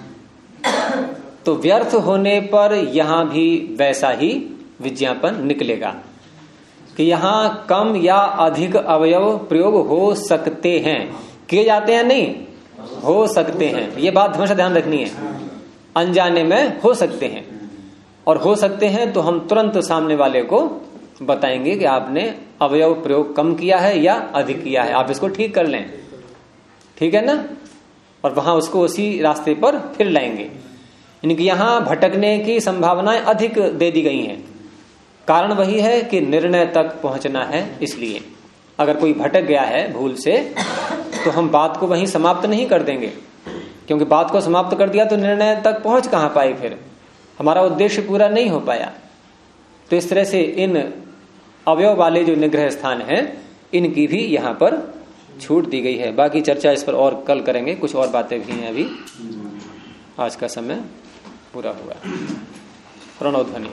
तो व्यर्थ होने पर यहां भी वैसा ही विज्ञापन निकलेगा कि यहां कम या अधिक अवयव प्रयोग हो सकते हैं, किए जाते हैं नहीं, हो सकते हैं, ये बात हमेशा ध्यान रखनी है। अनजाने में हो सकते हैं, और हो सकते हैं तो हम तुरंत सामने वाले को बताएंगे कि आपने अवयव प्रयोग कम किया है या अधिक किया है, आप इसको ठीक कर लें, ठीक है ना। और वहां उसको उसी रास्ते पर फिर लाएंगे। यानी कि यहां भटकने की संभावनाएं अधिक दे दी गई हैं। कारण वही है कि निर्णय तक पहुंचना है, इसलिए अगर कोई भटक गया है भूल से तो हम बात को वहीं समाप्त नहीं कर देंगे, क्योंकि बात को समाप्त कर दिया तो निर्णय तक पहुंच कहां पाए, फिर हमारा उद्देश्य पूरा नहीं हो पाया। तो इस तरह से इन अवयव वाले जो निग्रह स्थान हैं इनकी भी यहां पर छूट दी गई है। बाकी चर्चा इस पर और कल करेंगे, कुछ और बातें भी हैं, अभी आज का समय पूरा हुआ। प्रणवध्वनि।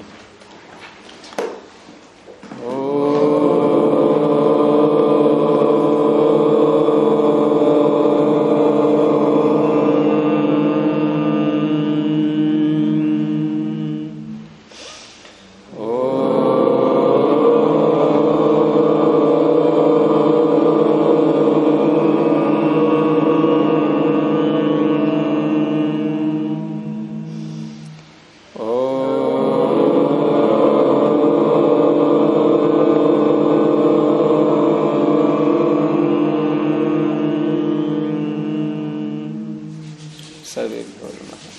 सर्वेभ्यो नमः।